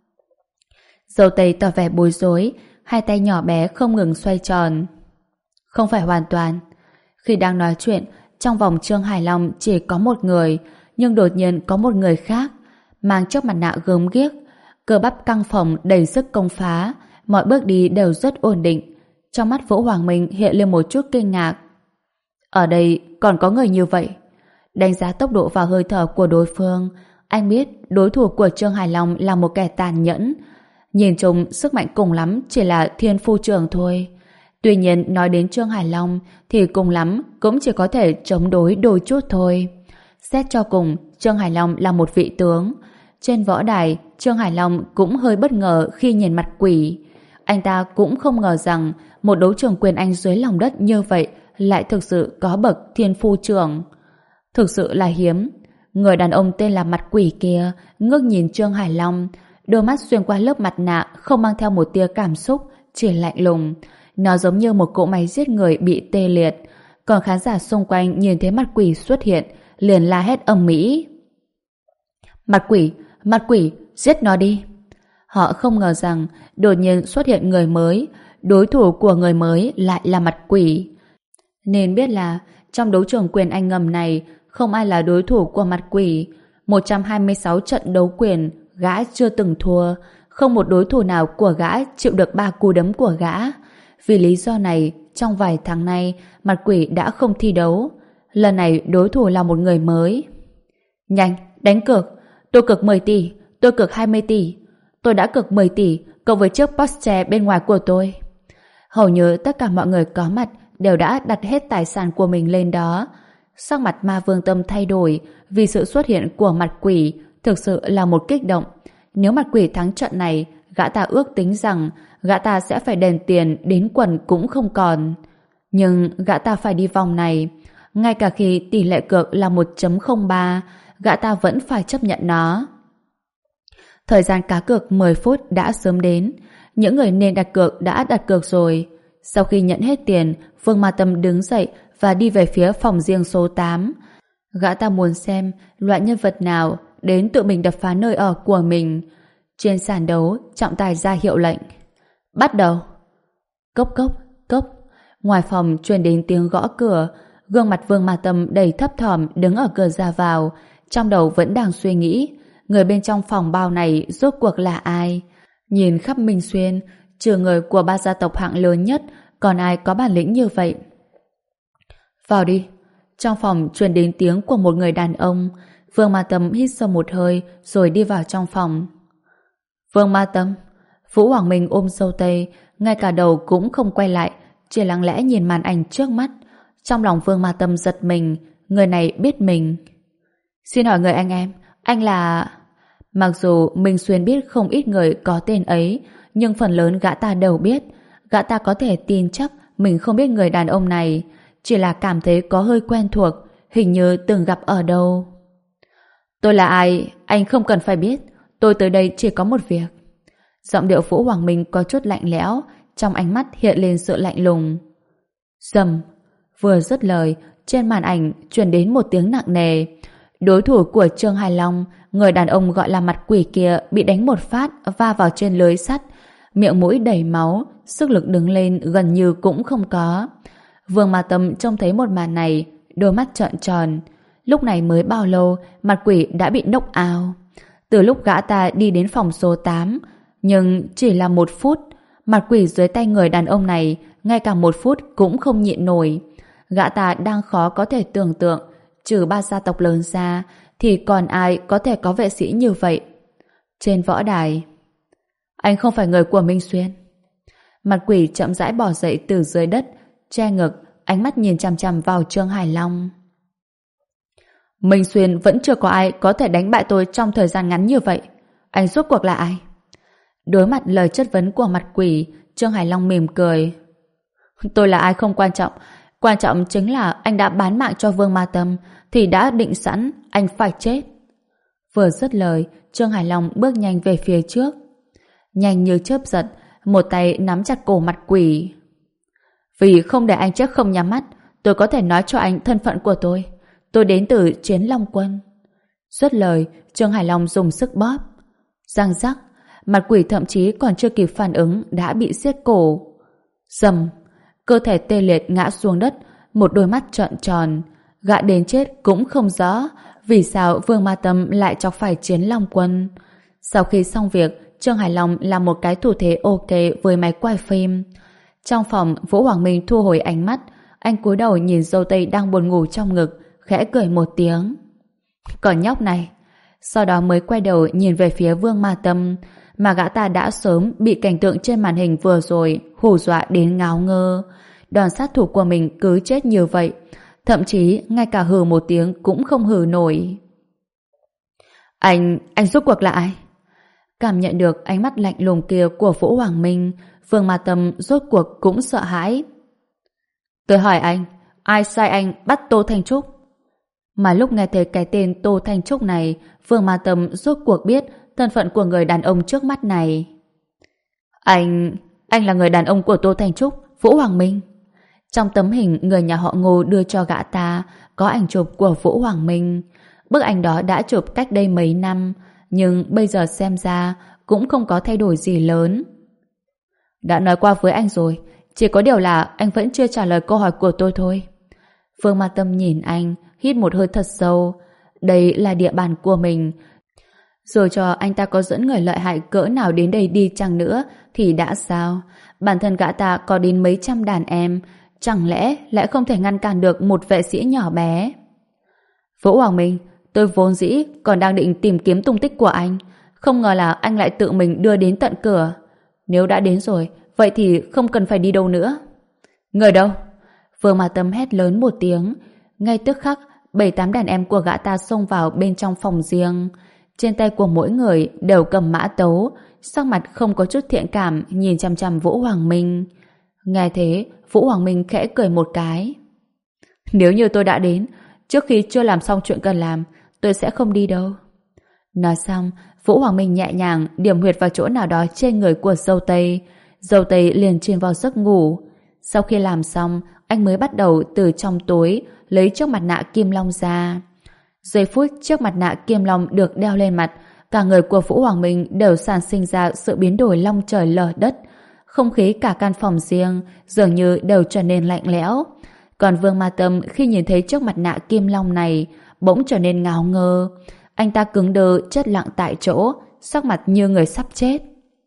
Dâu Tây tỏ vẻ bối rối, hai tay nhỏ bé không ngừng xoay tròn. Không phải hoàn toàn. Khi đang nói chuyện, trong vòng Trương Hải Long chỉ có một người, nhưng đột nhiên có một người khác, mang chiếc mặt nạ gớm ghiếc, cơ bắp căng phồng đầy sức công phá, mọi bước đi đều rất ổn định. Trong mắt Vũ Hoàng Minh hiện lên một chút kinh ngạc. Ở đây còn có người như vậy. Đánh giá tốc độ và hơi thở của đối phương, anh biết đối thủ của Trương Hải Long là một kẻ tàn nhẫn. Nhìn chung sức mạnh cùng lắm chỉ là thiên phu trưởng thôi. Tuy nhiên nói đến Trương Hải Long thì cùng lắm cũng chỉ có thể chống đối đôi chút thôi. Xét cho cùng, Trương Hải Long là một vị tướng. Trên võ đài, Trương Hải Long cũng hơi bất ngờ khi nhìn mặt quỷ. Anh ta cũng không ngờ rằng một đấu trường quyền Anh dưới lòng đất như vậy lại thực sự có bậc thiên phu trưởng. Thực sự là hiếm. Người đàn ông tên là mặt quỷ kia ngước nhìn Trương Hải Long, đôi mắt xuyên qua lớp mặt nạ không mang theo một tia cảm xúc, chỉ lạnh lùng. Nó giống như một cỗ máy giết người bị tê liệt. Còn khán giả xung quanh nhìn thấy mặt quỷ xuất hiện liền la hét ầm ĩ. Mặt quỷ, mặt quỷ, giết nó đi. Họ không ngờ rằng đột nhiên xuất hiện người mới, đối thủ của người mới lại là mặt quỷ. Nên biết là trong đấu trường quyền Anh ngầm này không ai là đối thủ của mặt quỷ. một trăm hai mươi sáu trận đấu quyền gã chưa từng thua, không một đối thủ nào của gã chịu được ba cú đấm của gã. Vì lý do này, trong vài tháng nay mặt quỷ đã không thi đấu. Lần này đối thủ là một người mới. Nhanh, đánh cược. Tôi cược mười tỷ, tôi cược hai mươi tỷ. Tôi đã cược mười tỷ cộng với chiếc Porsche bên ngoài của tôi. Hầu như tất cả mọi người có mặt đều đã đặt hết tài sản của mình lên đó. Sắc mặt Ma Vương Tâm thay đổi vì sự xuất hiện của mặt quỷ thực sự là một kích động. Nếu mặt quỷ thắng trận này, gã ta ước tính rằng gã ta sẽ phải đền tiền đến quần cũng không còn. Nhưng gã ta phải đi vòng này. Ngay cả khi tỷ lệ cược là một chấm không ba, gã ta vẫn phải chấp nhận nó. Thời gian cá cược mười phút đã sớm đến. Những người nên đặt cược đã đặt cược rồi. Sau khi nhận hết tiền, Vương Ma Tâm đứng dậy và đi về phía phòng riêng số tám. Gã ta muốn xem loại nhân vật nào đến tự mình đập phá nơi ở của mình. Trên sàn đấu, trọng tài ra hiệu lệnh. Bắt đầu. Cốc cốc, cốc. Ngoài phòng truyền đến tiếng gõ cửa. Gương mặt Vương Ma Tâm đầy thấp thỏm đứng ở cửa ra vào, trong đầu vẫn đang suy nghĩ người bên trong phòng bao này rốt cuộc là ai. Nhìn khắp Minh Xuyên, trừ người của ba gia tộc hạng lớn nhất, còn ai có bản lĩnh như vậy? Vào đi. Trong phòng truyền đến tiếng của một người đàn ông. Vương Ma Tâm hít sâu một hơi rồi đi vào trong phòng. Vương Ma Tâm. Vũ Hoàng Minh ôm Dâu Tây, ngay cả đầu cũng không quay lại, chỉ lặng lẽ nhìn màn ảnh trước mắt. Trong lòng Vương Ma Tâm giật mình, người này biết mình. Xin hỏi người anh em, anh là... Mặc dù Minh Xuyên biết không ít người có tên ấy, nhưng phần lớn gã ta đều biết. Gã ta có thể tin chắc mình không biết người đàn ông này, chỉ là cảm thấy có hơi quen thuộc, hình như từng gặp ở đâu. Tôi là ai, anh không cần phải biết. Tôi tới đây chỉ có một việc. Giọng điệu Vũ Hoàng Minh có chút lạnh lẽo, trong ánh mắt hiện lên sự lạnh lùng. Dầm. Vừa dứt lời, trên màn ảnh truyền đến một tiếng nặng nề. Đối thủ của Trương Hải Long, người đàn ông gọi là mặt quỷ kia, bị đánh một phát va vào trên lưới sắt, miệng mũi đầy máu, sức lực đứng lên gần như cũng không có. Vương Ma Tâm trông thấy một màn này, đôi mắt trợn tròn. Lúc này mới bao lâu, mặt quỷ đã bị knock out. Từ lúc gã ta đi đến phòng số tám, nhưng chỉ là một phút, mặt quỷ dưới tay người đàn ông này ngay cả một phút cũng không nhịn nổi. Gã ta đang khó có thể tưởng tượng, trừ ba gia tộc lớn ra thì còn ai có thể có vệ sĩ như vậy. Trên võ đài, anh không phải người của Minh Xuyên. Mặt quỷ chậm rãi bò dậy từ dưới đất, che ngực, ánh mắt nhìn chằm chằm vào Trương Hải Long. Minh Xuyên vẫn chưa có ai có thể đánh bại tôi trong thời gian ngắn như vậy. Anh rốt cuộc là ai? Đối mặt lời chất vấn của mặt quỷ, Trương Hải Long mỉm cười. Tôi là ai không quan trọng. Quan trọng chính là anh đã bán mạng cho Vương Ma Tâm thì đã định sẵn anh phải chết. Vừa dứt lời, Trương Hải Long bước nhanh về phía trước. Nhanh như chớp giật, một tay nắm chặt cổ mặt quỷ. Vì không để anh chết không nhắm mắt, tôi có thể nói cho anh thân phận của tôi. Tôi đến từ Chiến Long Quân. Dứt lời, Trương Hải Long dùng sức bóp. Răng rắc, mặt quỷ thậm chí còn chưa kịp phản ứng đã bị siết cổ. Rầm, cơ thể tê liệt ngã xuống đất, một đôi mắt trợn tròn. Gã đến chết cũng không rõ vì sao Vương Ma Tâm lại chọc phải Chiến Long Quân. Sau khi xong việc, Trương Hải Long làm một cái thủ thế ok với máy quay phim. Trong phòng, Vũ Hoàng Minh thu hồi ánh mắt. Anh cúi đầu nhìn dâu tây đang buồn ngủ trong ngực, khẽ cười một tiếng. Còn nhóc này. Sau đó mới quay đầu nhìn về phía Vương Ma Tâm, mà gã ta đã sớm bị cảnh tượng trên màn hình vừa rồi hù dọa đến ngáo ngơ. Đòn sát thủ của mình cứ chết như vậy, thậm chí ngay cả hừ một tiếng cũng không hừ nổi. Anh, anh rốt cuộc là ai? Cảm nhận được ánh mắt lạnh lùng kia của Vũ Hoàng Minh, Vương Ma Tâm rốt cuộc cũng sợ hãi. Tôi hỏi anh, ai sai anh bắt Tô Thanh Trúc? Mà lúc nghe thấy cái tên Tô Thanh Trúc này, Vương Ma Tâm rốt cuộc biết thân phận của người đàn ông trước mắt này. Anh, anh là người đàn ông của Tô Thanh Trúc, Vũ Hoàng Minh. Trong tấm hình người nhà họ Ngô đưa cho gã ta có ảnh chụp của Vũ Hoàng Minh. Bức ảnh đó đã chụp cách đây mấy năm, nhưng bây giờ xem ra cũng không có thay đổi gì lớn. Đã nói qua với anh rồi, chỉ có điều là anh vẫn chưa trả lời câu hỏi của tôi thôi. Vương Ma Tâm nhìn anh, hít một hơi thật sâu. Đây là địa bàn của mình. Rồi cho anh ta có dẫn người lợi hại cỡ nào đến đây đi chăng nữa thì đã sao? Bản thân gã ta có đến mấy trăm đàn em, chẳng lẽ lại không thể ngăn cản được một vệ sĩ nhỏ bé? Vũ Hoàng Minh, tôi vốn dĩ còn đang định tìm kiếm tung tích của anh, không ngờ là anh lại tự mình đưa đến tận cửa. Nếu đã đến rồi, vậy thì không cần phải đi đâu nữa. Người đâu? Vương Ma Tâm hét lớn một tiếng. Ngay tức khắc, bảy tám đàn em của gã ta xông vào bên trong phòng riêng. Trên tay của mỗi người đều cầm mã tấu, sắc mặt không có chút thiện cảm nhìn chằm chằm Vũ Hoàng Minh. Nghe thế, Vũ Hoàng Minh khẽ cười một cái. Nếu như tôi đã đến, trước khi chưa làm xong chuyện cần làm, tôi sẽ không đi đâu. Nói xong, Vũ Hoàng Minh nhẹ nhàng điểm huyệt vào chỗ nào đó trên người của dâu tây. Dâu tây liền chìm vào giấc ngủ. Sau khi làm xong, anh mới bắt đầu từ trong túi lấy chiếc mặt nạ kim long ra. Giây phút chiếc mặt nạ kim long được đeo lên mặt, cả người của Vũ Hoàng Minh đều sản sinh ra sự biến đổi long trời lở đất. Không khí cả căn phòng riêng dường như đều trở nên lạnh lẽo. Còn Vương Ma Tâm khi nhìn thấy chiếc mặt nạ kim long này bỗng trở nên ngáo ngơ. Anh ta cứng đơ chết lặng tại chỗ, sắc mặt như người sắp chết.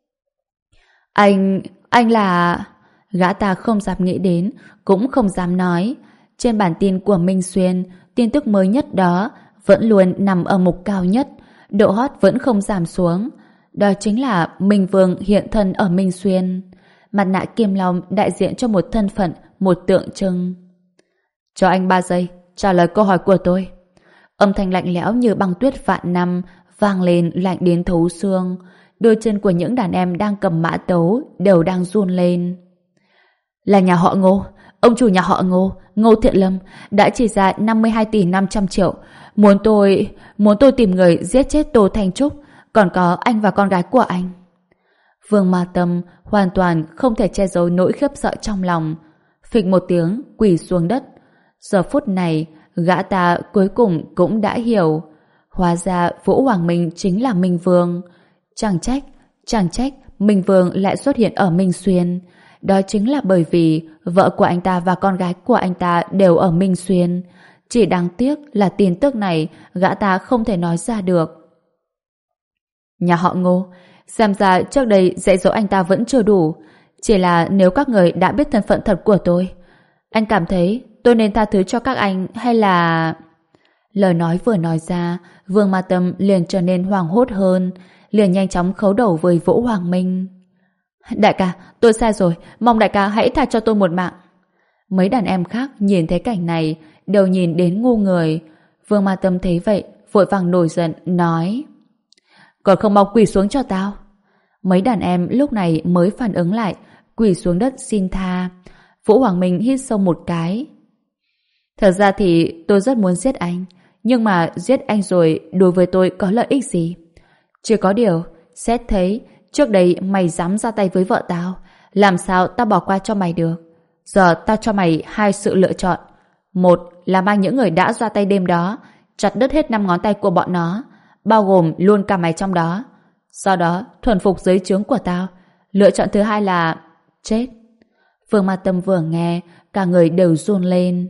Anh... anh là... Gã ta không dám nghĩ đến, cũng không dám nói. Trên bản tin của Minh Xuyên, tin tức mới nhất đó vẫn luôn nằm ở mục cao nhất, độ hot vẫn không giảm xuống. Đó chính là Minh Vương hiện thân ở Minh Xuyên. Mặt nạ kim long đại diện cho một thân phận, một tượng trưng. Cho anh ba giây, trả lời câu hỏi của tôi. Âm thanh lạnh lẽo như băng tuyết vạn năm vang lên lạnh đến thấu xương. Đôi chân của những đàn em đang cầm mã tấu đều đang run lên. Là nhà họ Ngô, ông chủ nhà họ Ngô, Ngô Thiện Lâm đã chỉ ra năm mươi hai tỷ năm trăm triệu, muốn tôi muốn tôi tìm người giết chết Tô Thanh Trúc, còn có anh và con gái của anh. Vương Ma Tâm hoàn toàn không thể che giấu nỗi khiếp sợ trong lòng, phịch một tiếng quỳ xuống đất. Giờ phút này, gã ta cuối cùng cũng đã hiểu. Hóa ra Vũ Hoàng Minh chính là Minh Vương. Chẳng trách, chẳng trách Minh Vương lại xuất hiện ở Minh Xuyên. Đó chính là bởi vì vợ của anh ta và con gái của anh ta đều ở Minh Xuyên. Chỉ đáng tiếc là tin tức này gã ta không thể nói ra được. Nhà họ Ngô, xem ra trước đây dạy dỗ anh ta vẫn chưa đủ. Chỉ là nếu các người đã biết thân phận thật của tôi, anh cảm thấy tôi nên tha thứ cho các anh hay là... Lời nói vừa nói ra, Vương Ma Tâm liền trở nên hoảng hốt hơn, liền nhanh chóng khấu đầu với Vũ Hoàng Minh. Đại ca, tôi sai rồi, mong đại ca hãy tha cho tôi một mạng. Mấy đàn em khác nhìn thấy cảnh này, đều nhìn đến ngu người. Vương Ma Tâm thấy vậy, vội vàng nổi giận, nói: Còn không mau quỳ xuống cho tao. Mấy đàn em lúc này mới phản ứng lại, quỳ xuống đất xin tha. Vũ Hoàng Minh hít sâu một cái. Thật ra thì tôi rất muốn giết anh, nhưng mà giết anh rồi đối với tôi có lợi ích gì? Chỉ có điều, xét thấy trước đây mày dám ra tay với vợ tao, làm sao tao bỏ qua cho mày được? Giờ tao cho mày hai sự lựa chọn. Một là mang những người đã ra tay đêm đó, chặt đứt hết năm ngón tay của bọn nó, bao gồm luôn cả mày trong đó. Sau đó thuần phục dưới trướng của tao. Lựa chọn thứ hai là chết. Vương Ma Tâm vừa nghe, cả người đều run lên.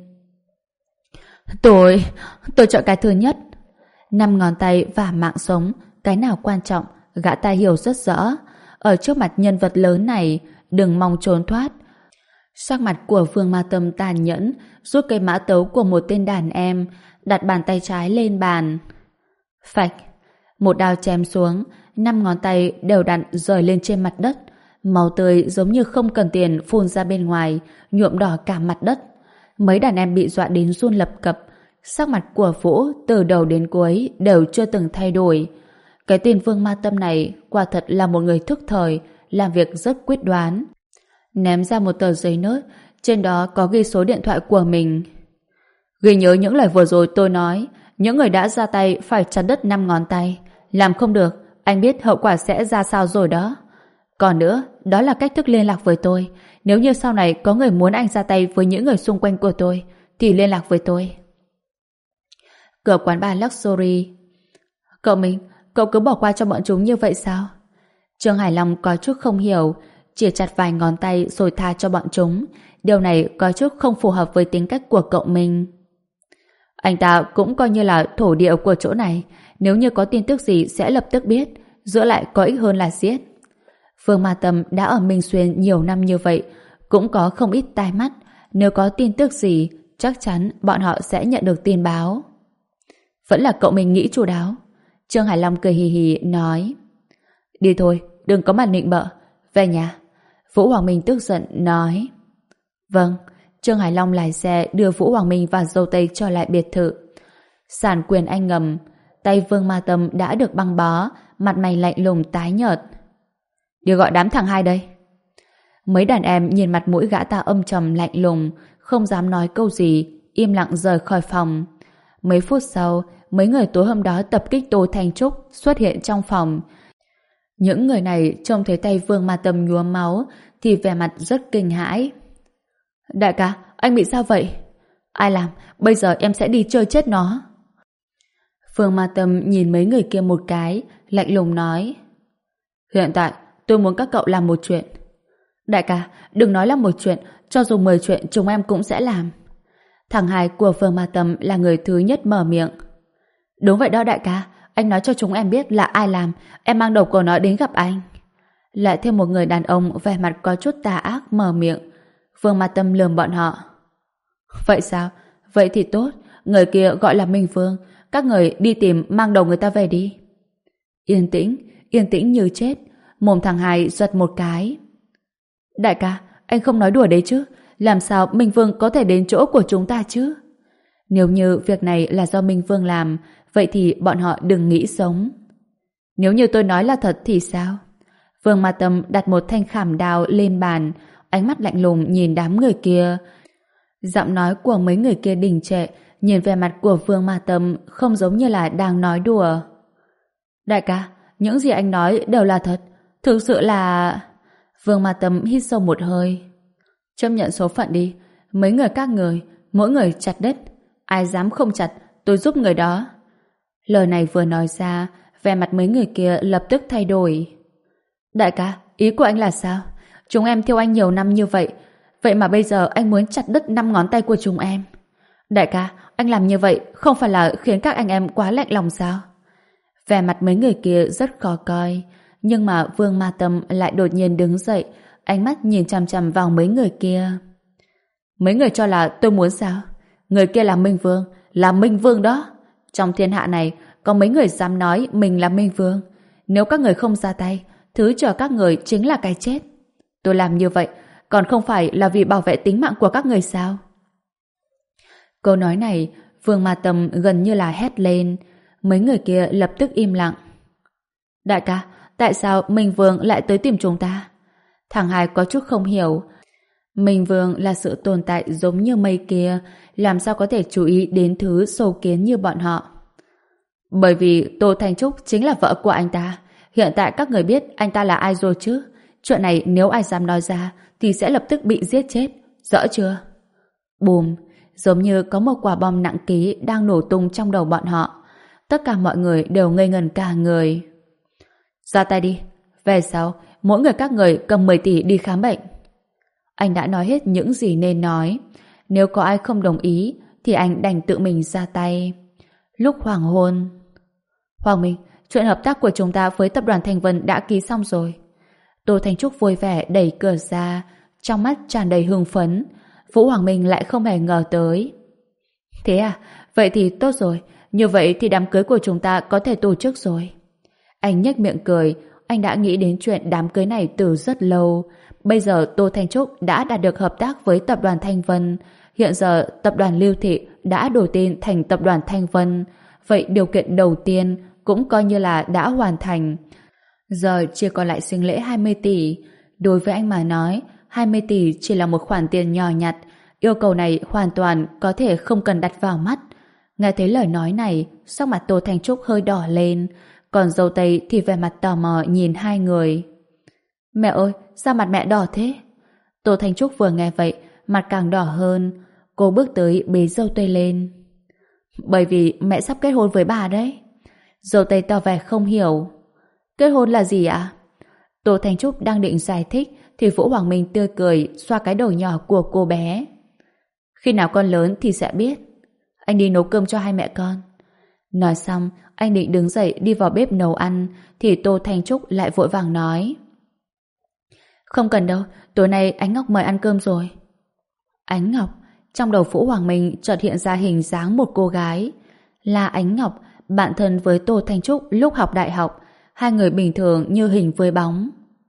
Tôi, tôi chọn cái thứ nhất. Năm ngón tay và mạng sống, cái nào quan trọng, gã ta hiểu rất rõ. Ở trước mặt nhân vật lớn này, đừng mong trốn thoát. Sắc mặt của Vương Ma Tâm tàn nhẫn, rút cây mã tấu của một tên đàn em, đặt bàn tay trái lên bàn. Phạch, một đao chém xuống, năm ngón tay đều đặn rời lên trên mặt đất. Máu tươi giống như không cần tiền phun ra bên ngoài, nhuộm đỏ cả mặt đất. Mấy đàn em bị dọa đến run lập cập. Sắc mặt của Vũ từ đầu đến cuối đều chưa từng thay đổi. Cái tên Vương Ma Tâm này quả thật là một người thức thời, làm việc rất quyết đoán. Ném ra một tờ giấy nốt, trên đó có ghi số điện thoại của mình. Ghi nhớ những lời vừa rồi tôi nói, những người đã ra tay phải chặt đứt năm ngón tay. Làm không được, anh biết hậu quả sẽ ra sao rồi đó. Còn nữa, đó là cách thức liên lạc với tôi. Nếu như sau này có người muốn anh ra tay với những người xung quanh của tôi, thì liên lạc với tôi. Cửa quán bar Luxury. Cậu Minh, cậu cứ bỏ qua cho bọn chúng như vậy sao? Trương Hải Long có chút không hiểu, chỉ chặt vài ngón tay rồi tha cho bọn chúng. Điều này có chút không phù hợp với tính cách của cậu Minh. Anh ta cũng coi như là thổ địa của chỗ này. Nếu như có tin tức gì sẽ lập tức biết, giữ lại có ích hơn là giết. Vương Ma Tâm đã ở Minh Xuyên nhiều năm như vậy, cũng có không ít tai mắt. Nếu có tin tức gì, chắc chắn bọn họ sẽ nhận được tin báo. Vẫn là cậu mình nghĩ chu đáo. Trương Hải Long cười hì hì nói: Đi thôi, đừng có mà nịnh bợ, về nhà. Vũ Hoàng Minh tức giận nói: Vâng. Trương Hải Long lái xe đưa Vũ Hoàng Minh và dâu tây trở lại biệt thự. Sản quyền anh ngầm, tay Vương Ma Tâm đã được băng bó, mặt mày lạnh lùng tái nhợt. Đi gọi đám thằng hai đây. Mấy đàn em nhìn mặt mũi gã ta âm trầm lạnh lùng, không dám nói câu gì, im lặng rời khỏi phòng. Mấy phút sau, mấy người tối hôm đó tập kích Tô Thanh Trúc xuất hiện trong phòng. Những người này trông thấy tay Vương Ma Tâm nhuốm máu thì vẻ mặt rất kinh hãi. Đại ca, anh bị sao vậy? Ai làm? Bây giờ em sẽ đi chơi chết nó. Vương Ma Tâm nhìn mấy người kia một cái, lạnh lùng nói: Hiện tại tôi muốn các cậu làm một chuyện. Đại ca, đừng nói là một chuyện, cho dù mười chuyện chúng em cũng sẽ làm. Thằng hai của Vương Ma Tâm là người thứ nhất mở miệng. Đúng vậy đó đại ca, anh nói cho chúng em biết là ai làm, em mang đầu của nó đến gặp anh. Lại thêm một người đàn ông vẻ mặt có chút tà ác mở miệng. Vương Ma Tâm lườm bọn họ. Vậy sao? Vậy thì tốt, người kia gọi là Minh Vương, các người đi tìm mang đầu người ta về đi. Yên tĩnh, yên tĩnh như chết. Mồm thằng hai giật một cái. Đại ca, anh không nói đùa đấy chứ? Làm sao Minh Vương có thể đến chỗ của chúng ta chứ? Nếu như việc này là do Minh Vương làm, vậy thì bọn họ đừng nghĩ sống. Nếu như tôi nói là thật thì sao? Vương Ma Tâm đặt một thanh khảm đao lên bàn, ánh mắt lạnh lùng nhìn đám người kia. Giọng nói của mấy người kia đình trệ, nhìn về mặt của Vương Ma Tâm không giống như là đang nói đùa. Đại ca, những gì anh nói đều là thật. Thực sự là... Vương Ma Tâm hít sâu một hơi. Chấp nhận số phận đi. Mấy người các người, mỗi người chặt đất. Ai dám không chặt, tôi giúp người đó. Lời này vừa nói ra, vẻ mặt mấy người kia lập tức thay đổi. Đại ca, ý của anh là sao? Chúng em theo anh nhiều năm như vậy, vậy mà bây giờ anh muốn chặt đứt năm ngón tay của chúng em. Đại ca, anh làm như vậy không phải là khiến các anh em quá lạnh lòng sao? Vẻ mặt mấy người kia rất khó coi, nhưng mà Vương Ma Tâm lại đột nhiên đứng dậy, ánh mắt nhìn chằm chằm vào mấy người kia. Mấy người cho là tôi muốn sao? Người kia là Minh Vương, là Minh Vương đó. Trong thiên hạ này, có mấy người dám nói mình là Minh Vương. Nếu các người không ra tay, thứ chờ các người chính là cái chết. Tôi làm như vậy, còn không phải là vì bảo vệ tính mạng của các người sao? Câu nói này, Vương Ma Tâm gần như là hét lên. Mấy người kia lập tức im lặng. Đại ca, tại sao Minh Vương lại tới tìm chúng ta? Thằng Hai có chút không hiểu. Minh Vương là sự tồn tại giống như mây kia, làm sao có thể chú ý đến thứ sâu kiến như bọn họ? Bởi vì Tô Thanh Trúc chính là vợ của anh ta. Hiện tại các người biết anh ta là ai rồi chứ? Chuyện này nếu ai dám nói ra thì sẽ lập tức bị giết chết. Rõ chưa? Bùm, giống như có một quả bom nặng ký đang nổ tung trong đầu bọn họ. Tất cả mọi người đều ngây ngẩn cả người. Ra tay đi. Về sau, mỗi người các người cầm mười tỷ đi khám bệnh. Anh đã nói hết những gì nên nói. Nếu có ai không đồng ý thì anh đành tự mình ra tay. Lúc hoàng hôn. Hoàng Minh, chuyện hợp tác của chúng ta với tập đoàn Thành Vân đã ký xong rồi. Tô Thanh Trúc vui vẻ đẩy cửa ra, trong mắt tràn đầy hưng phấn. Vũ Hoàng Minh lại không hề ngờ tới. Thế à? Vậy thì tốt rồi. Như vậy thì đám cưới của chúng ta có thể tổ chức rồi. Anh nhếch miệng cười. Anh đã nghĩ đến chuyện đám cưới này từ rất lâu. Bây giờ Tô Thanh Trúc đã đạt được hợp tác với tập đoàn Thanh Vân. Hiện giờ tập đoàn Lưu Thị đã đổi tên thành tập đoàn Thanh Vân. Vậy điều kiện đầu tiên cũng coi như là đã hoàn thành. Giờ chỉ còn lại sinh lễ hai mươi tỷ. Đối với anh mà nói, hai mươi tỷ chỉ là một khoản tiền nhỏ nhặt. Yêu cầu này hoàn toàn có thể không cần đặt vào mắt. Nghe thấy lời nói này, sắc mặt Tô Thanh Trúc hơi đỏ lên, còn dâu tây thì vẻ mặt tò mò nhìn hai người. Mẹ ơi, sao mặt mẹ đỏ thế? Tô Thanh Trúc vừa nghe vậy, mặt càng đỏ hơn. Cô bước tới bế dâu tây lên. Bởi vì mẹ sắp kết hôn với bà đấy. Dâu tây tỏ vẻ không hiểu. Kết hôn là gì ạ? Tô Thanh Trúc đang định giải thích thì Vũ Hoàng Minh tươi cười xoa cái đầu nhỏ của cô bé. Khi nào con lớn thì sẽ biết. Anh đi nấu cơm cho hai mẹ con. Nói xong, anh định đứng dậy đi vào bếp nấu ăn thì Tô Thanh Trúc lại vội vàng nói. Không cần đâu, tối nay Ánh Ngọc mời ăn cơm rồi. Ánh Ngọc? Trong đầu Vũ Hoàng Minh chợt hiện ra hình dáng một cô gái. Là Ánh Ngọc, bạn thân với Tô Thanh Trúc lúc học đại học. Hai người bình thường như hình với bóng.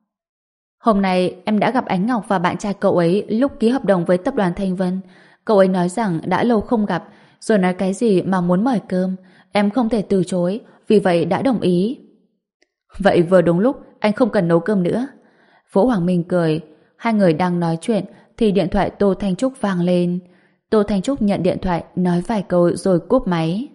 Hôm nay em đã gặp Ánh Ngọc và bạn trai cậu ấy lúc ký hợp đồng với tập đoàn Thanh Vân. Cậu ấy nói rằng đã lâu không gặp, rồi nói cái gì mà muốn mời cơm. Em không thể từ chối, vì vậy đã đồng ý. Vậy vừa đúng lúc, anh không cần nấu cơm nữa. Vũ Hoàng Minh cười. Hai người đang nói chuyện thì điện thoại Tô Thanh Trúc vang lên. Tô Thanh Trúc nhận điện thoại, nói vài câu rồi cúp máy.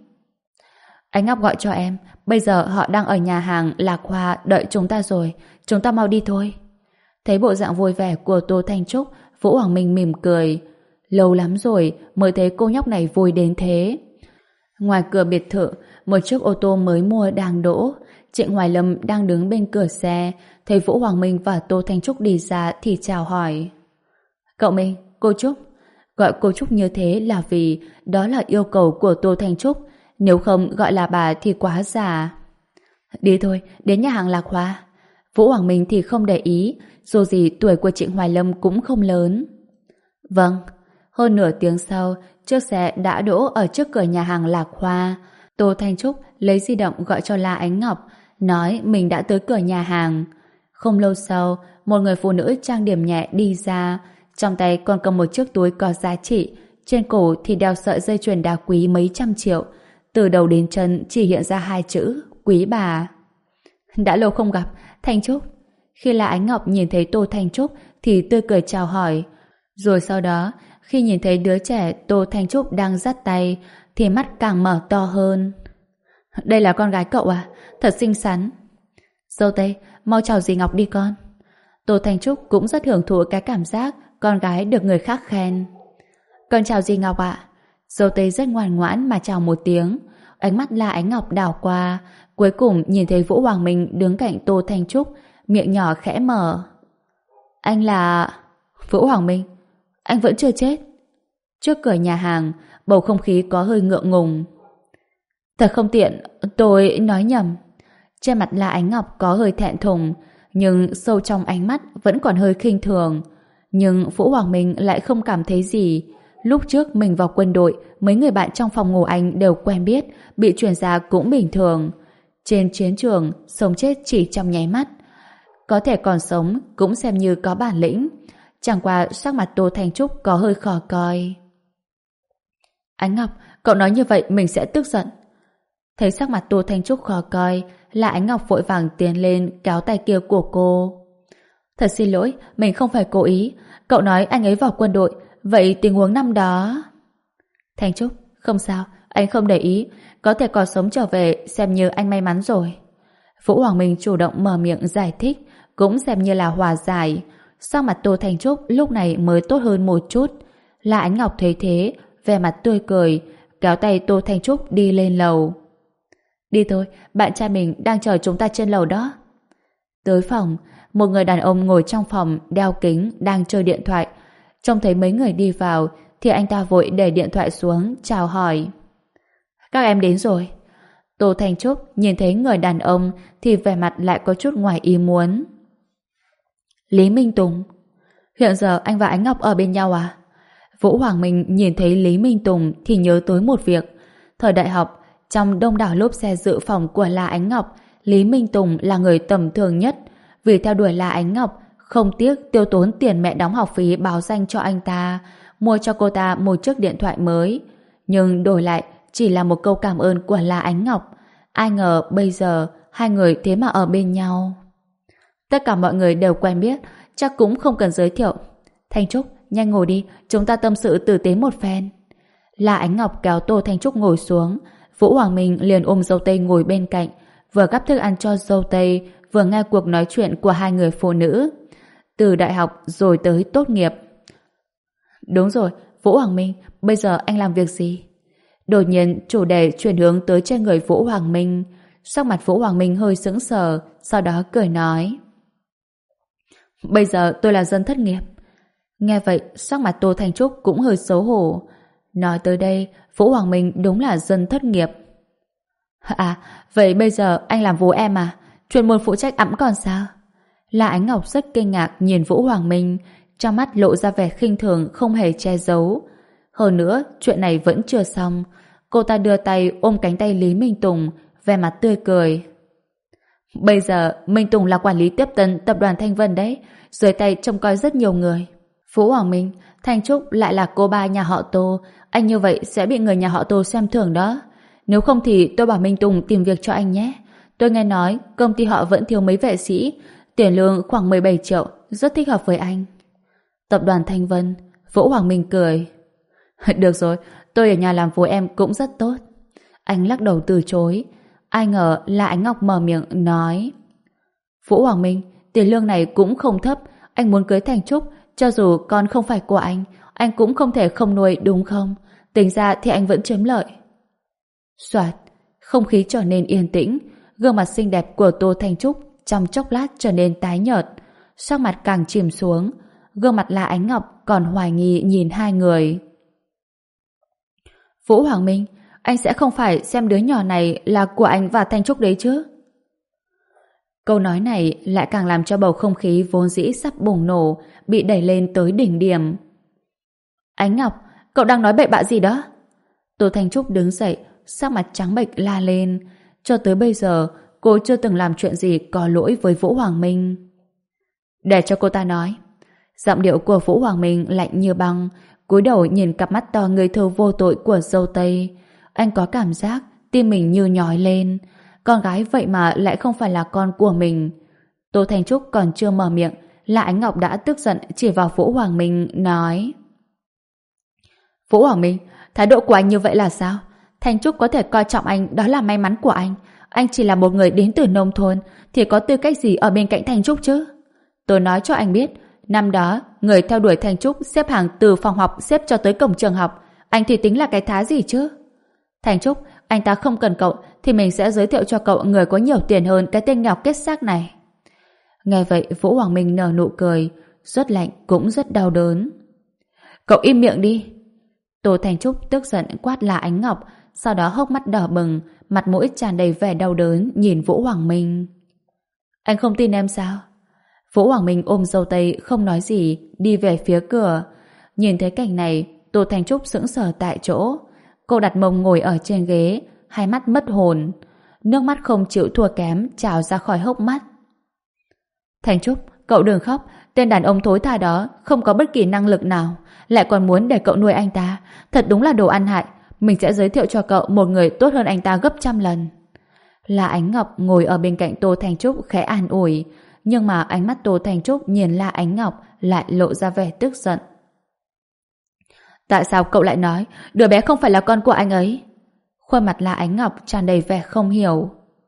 Anh Ngọc gọi cho em. Bây giờ họ đang ở nhà hàng Lạc Hoa đợi chúng ta rồi. Chúng ta mau đi thôi. Thấy bộ dạng vui vẻ của Tô Thanh Trúc, Vũ Hoàng Minh mỉm cười. Lâu lắm rồi mới thấy cô nhóc này vui đến thế. Ngoài cửa biệt thự, một chiếc ô tô mới mua đang đỗ. Trịnh Hoài Lâm đang đứng bên cửa xe, thấy Vũ Hoàng Minh và Tô Thanh Trúc đi ra thì chào hỏi. Cậu Minh, cô Trúc. Gọi cô Trúc như thế là vì đó là yêu cầu của Tô Thanh Trúc. Nếu không gọi là bà thì quá già. Đi thôi, đến nhà hàng Lạc Hoa. Vũ Hoàng Minh thì không để ý, dù gì tuổi của Trịnh Hoài Lâm cũng không lớn. Vâng. Hơn nửa tiếng sau, chiếc xe đã đỗ ở trước cửa nhà hàng Lạc Hoa. Tô Thanh Trúc lấy di động gọi cho La Ánh Ngọc, nói mình đã tới cửa nhà hàng. Không lâu sau, một người phụ nữ trang điểm nhẹ đi ra, trong tay còn cầm một chiếc túi có giá trị, trên cổ thì đeo sợi dây chuyền đá quý mấy trăm triệu. Từ đầu đến chân chỉ hiện ra hai chữ quý bà. Đã lâu không gặp, Thanh Trúc. Khi La Ánh Ngọc nhìn thấy Tô Thanh Trúc thì tươi cười chào hỏi. Rồi sau đó, khi nhìn thấy đứa trẻ Tô Thanh Trúc đang dắt tay thì mắt càng mở to hơn. Đây là con gái cậu à? Thật xinh xắn. Dâu tây, mau chào dì Ngọc đi con. Tô Thanh Trúc cũng rất hưởng thụ cái cảm giác con gái được người khác khen. Con chào dì Ngọc ạ. Dâu tây rất ngoan ngoãn mà chào một tiếng. Ánh mắt La Ánh Ngọc đảo qua, cuối cùng nhìn thấy Vũ Hoàng Minh đứng cạnh Tô Thanh Trúc, miệng nhỏ khẽ mở. Anh là... Vũ Hoàng Minh, anh vẫn chưa chết. Trước cửa nhà hàng, bầu không khí có hơi ngượng ngùng. Thật không tiện, tôi nói nhầm. Trên mặt La Ánh Ngọc có hơi thẹn thùng, nhưng sâu trong ánh mắt vẫn còn hơi khinh thường. Nhưng Vũ Hoàng Minh lại không cảm thấy gì. Lúc trước mình vào quân đội, mấy người bạn trong phòng ngủ anh đều quen biết, bị chuyển ra cũng bình thường. Trên chiến trường, sống chết chỉ trong nháy mắt. Có thể còn sống cũng xem như có bản lĩnh. Chẳng qua sắc mặt Tô Thanh Trúc có hơi khó coi. Ánh Ngọc, cậu nói như vậy mình sẽ tức giận. Thấy sắc mặt Tô Thanh Trúc khó coi, là Ánh Ngọc vội vàng tiến lên kéo tay kia của cô. Thật xin lỗi, mình không phải cố ý. Cậu nói anh ấy vào quân đội, vậy tình huống năm đó... Thanh Trúc, không sao, anh không để ý. Có thể còn sống trở về xem như anh may mắn rồi. Vũ Hoàng Minh chủ động mở miệng giải thích, cũng xem như là hòa giải. Sắc mặt Tô Thanh Trúc lúc này mới tốt hơn một chút. Là Ánh Ngọc thấy thế, vẻ mặt tươi cười, kéo tay Tô Thanh Trúc đi lên lầu. Đi thôi, bạn trai mình đang chờ chúng ta trên lầu đó. Tới phòng, một người đàn ông ngồi trong phòng đeo kính đang chơi điện thoại. Trông thấy mấy người đi vào thì anh ta vội để điện thoại xuống chào hỏi. Các em đến rồi. Tô Thanh Trúc nhìn thấy người đàn ông thì vẻ mặt lại có chút ngoài ý muốn. Lý Minh Tùng. Hiện giờ anh và Ánh Ngọc ở bên nhau à? Vũ Hoàng Minh nhìn thấy Lý Minh Tùng thì nhớ tới một việc. Thời đại học, trong đông đảo lốp xe dự phòng của La Ánh Ngọc, Lý Minh Tùng là người tầm thường nhất. Vì theo đuổi La Ánh Ngọc, không tiếc tiêu tốn tiền mẹ đóng học phí báo danh cho anh ta, mua cho cô ta một chiếc điện thoại mới. Nhưng đổi lại chỉ là một câu cảm ơn của La Ánh Ngọc. Ai ngờ bây giờ hai người thế mà ở bên nhau. Tất cả mọi người đều quen biết, chắc cũng không cần giới thiệu. Thanh Trúc, nhanh ngồi đi, chúng ta tâm sự tử tế một phen. La Ánh Ngọc kéo Tô Thanh Trúc ngồi xuống, Vũ Hoàng Minh liền ôm dâu tây ngồi bên cạnh, vừa gắp thức ăn cho dâu tây, vừa nghe cuộc nói chuyện của hai người phụ nữ. Từ đại học rồi tới tốt nghiệp. Đúng rồi, Vũ Hoàng Minh, bây giờ anh làm việc gì? Đột nhiên chủ đề chuyển hướng tới trên người Vũ Hoàng Minh. Sắc mặt Vũ Hoàng Minh hơi sững sờ, sau đó cười nói. Bây giờ tôi là dân thất nghiệp. Nghe vậy, sắc mặt Tô Thanh Trúc cũng hơi xấu hổ. Nói tới đây, Vũ Hoàng Minh đúng là dân thất nghiệp. À, vậy bây giờ anh làm vú em à? Chuyên môn phụ trách ẵm còn sao? La Ánh Ngọc rất kinh ngạc nhìn Vũ Hoàng Minh, trong mắt lộ ra vẻ khinh thường không hề che giấu. Hơn nữa, chuyện này vẫn chưa xong. Cô ta đưa tay ôm cánh tay Lý Minh Tùng, vẻ mặt tươi cười. Bây giờ, Minh Tùng là quản lý tiếp tân tập đoàn Thanh Vân đấy, dưới tay trông coi rất nhiều người. Vũ Hoàng Minh, Thanh Trúc lại là cô ba nhà họ Tô, anh như vậy sẽ bị người nhà họ Tô xem thường đó. Nếu không thì tôi bảo Minh Tùng tìm việc cho anh nhé. Tôi nghe nói công ty họ vẫn thiếu mấy vệ sĩ, tiền lương khoảng mười bảy triệu, rất thích hợp với anh. Tập đoàn Thanh Vân. Vũ Hoàng Minh cười. Được rồi, tôi ở nhà làm vú em cũng rất tốt. Anh lắc đầu từ chối. Ai ngờ là Ánh Ngọc mở miệng nói. Vũ Hoàng Minh, tiền lương này cũng không thấp. Anh muốn cưới Thanh Trúc, cho dù con không phải của anh, anh cũng không thể không nuôi đúng không? Tính ra thì anh vẫn chiếm lợi. Soạt, không khí trở nên yên tĩnh. Gương mặt xinh đẹp của Tô Thanh Trúc trong chốc lát trở nên tái nhợt, sắc mặt càng chìm xuống. Gương mặt là Ánh Ngọc còn hoài nghi nhìn hai người. Vũ Hoàng Minh, anh sẽ không phải xem đứa nhỏ này là của anh và Thanh Trúc đấy chứ? Câu nói này lại càng làm cho bầu không khí vốn dĩ sắp bùng nổ bị đẩy lên tới đỉnh điểm. Ánh Ngọc, cậu đang nói bậy bạ gì đó? Tô Thanh Trúc đứng dậy, sắc mặt trắng bệch la lên. Cho tới bây giờ, cô chưa từng làm chuyện gì có lỗi với Vũ Hoàng Minh. Để cho cô ta nói. Giọng điệu của Vũ Hoàng Minh lạnh như băng, cúi đầu nhìn cặp mắt to ngây thơ vô tội của dâu tây. Anh có cảm giác tim mình như nhói lên. Con gái vậy mà lại không phải là con của mình. Tô Thanh Trúc còn chưa mở miệng, là Ánh Ngọc đã tức giận chỉ vào Vũ Hoàng Minh nói. Vũ Hoàng Minh, thái độ của anh như vậy là sao? Thanh Trúc có thể coi trọng anh, đó là may mắn của anh. Anh chỉ là một người đến từ nông thôn thì có tư cách gì ở bên cạnh Thanh Trúc chứ? Tôi nói cho anh biết, năm đó người theo đuổi Thành Trúc xếp hàng từ phòng học xếp cho tới cổng trường học. Anh thì tính là cái thá gì chứ? Thành Trúc, anh ta không cần cậu thì mình sẽ giới thiệu cho cậu người có nhiều tiền hơn cái tên nghèo kết xác này. Nghe vậy Vũ Hoàng Minh nở nụ cười, rất lạnh cũng rất đau đớn. Cậu im miệng đi. Tô Thành Trúc tức giận quát La Ánh Ngọc, sau đó hốc mắt đỏ bừng, mặt mũi tràn đầy vẻ đau đớn nhìn Vũ Hoàng Minh. Anh không tin em sao? Vũ Hoàng Minh ôm dâu tây không nói gì, đi về phía cửa. Nhìn thấy cảnh này, Tô Thành Trúc sững sờ tại chỗ. Cô đặt mông ngồi ở trên ghế, hai mắt mất hồn. Nước mắt không chịu thua kém trào ra khỏi hốc mắt. Thành Trúc, cậu đừng khóc. Tên đàn ông thối tha đó không có bất kỳ năng lực nào, lại còn muốn để cậu nuôi anh ta. Thật đúng là đồ ăn hại. Mình sẽ giới thiệu cho cậu một người tốt hơn anh ta gấp trăm lần. La Ánh Ngọc ngồi ở bên cạnh Tô Thành Trúc khẽ an ủi, nhưng mà ánh mắt Tô Thành Trúc nhìn La Ánh Ngọc lại lộ ra vẻ tức giận. Tại sao cậu lại nói đứa bé không phải là con của anh ấy? Khuôn mặt La Ánh Ngọc tràn đầy vẻ không hiểu.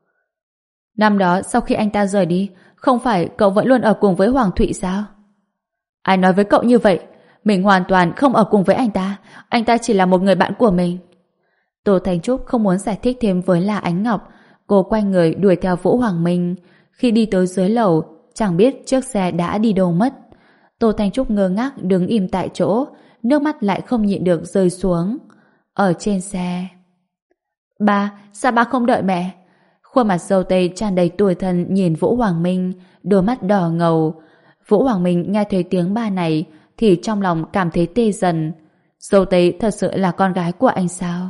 Năm đó sau khi anh ta rời đi, không phải cậu vẫn luôn ở cùng với Hoàng Thụy sao? Ai nói với cậu như vậy? Mình hoàn toàn không ở cùng với anh ta. Anh ta chỉ là một người bạn của mình. Tô Thành Trúc không muốn giải thích thêm với La Ánh Ngọc. Cô quay người đuổi theo Vũ Hoàng Minh. Khi đi tới dưới lầu, chẳng biết chiếc xe đã đi đâu mất. Tô Thành Trúc ngơ ngác đứng im tại chỗ, nước mắt lại không nhịn được rơi xuống. Ở trên xe, ba, sao ba không đợi mẹ? Khuôn mặt dâu tây tràn đầy tủi thân nhìn Vũ Hoàng Minh, đôi mắt đỏ ngầu. Vũ Hoàng Minh nghe thấy tiếng ba này thì trong lòng cảm thấy tê dần. Dâu tây thật sự là con gái của anh sao?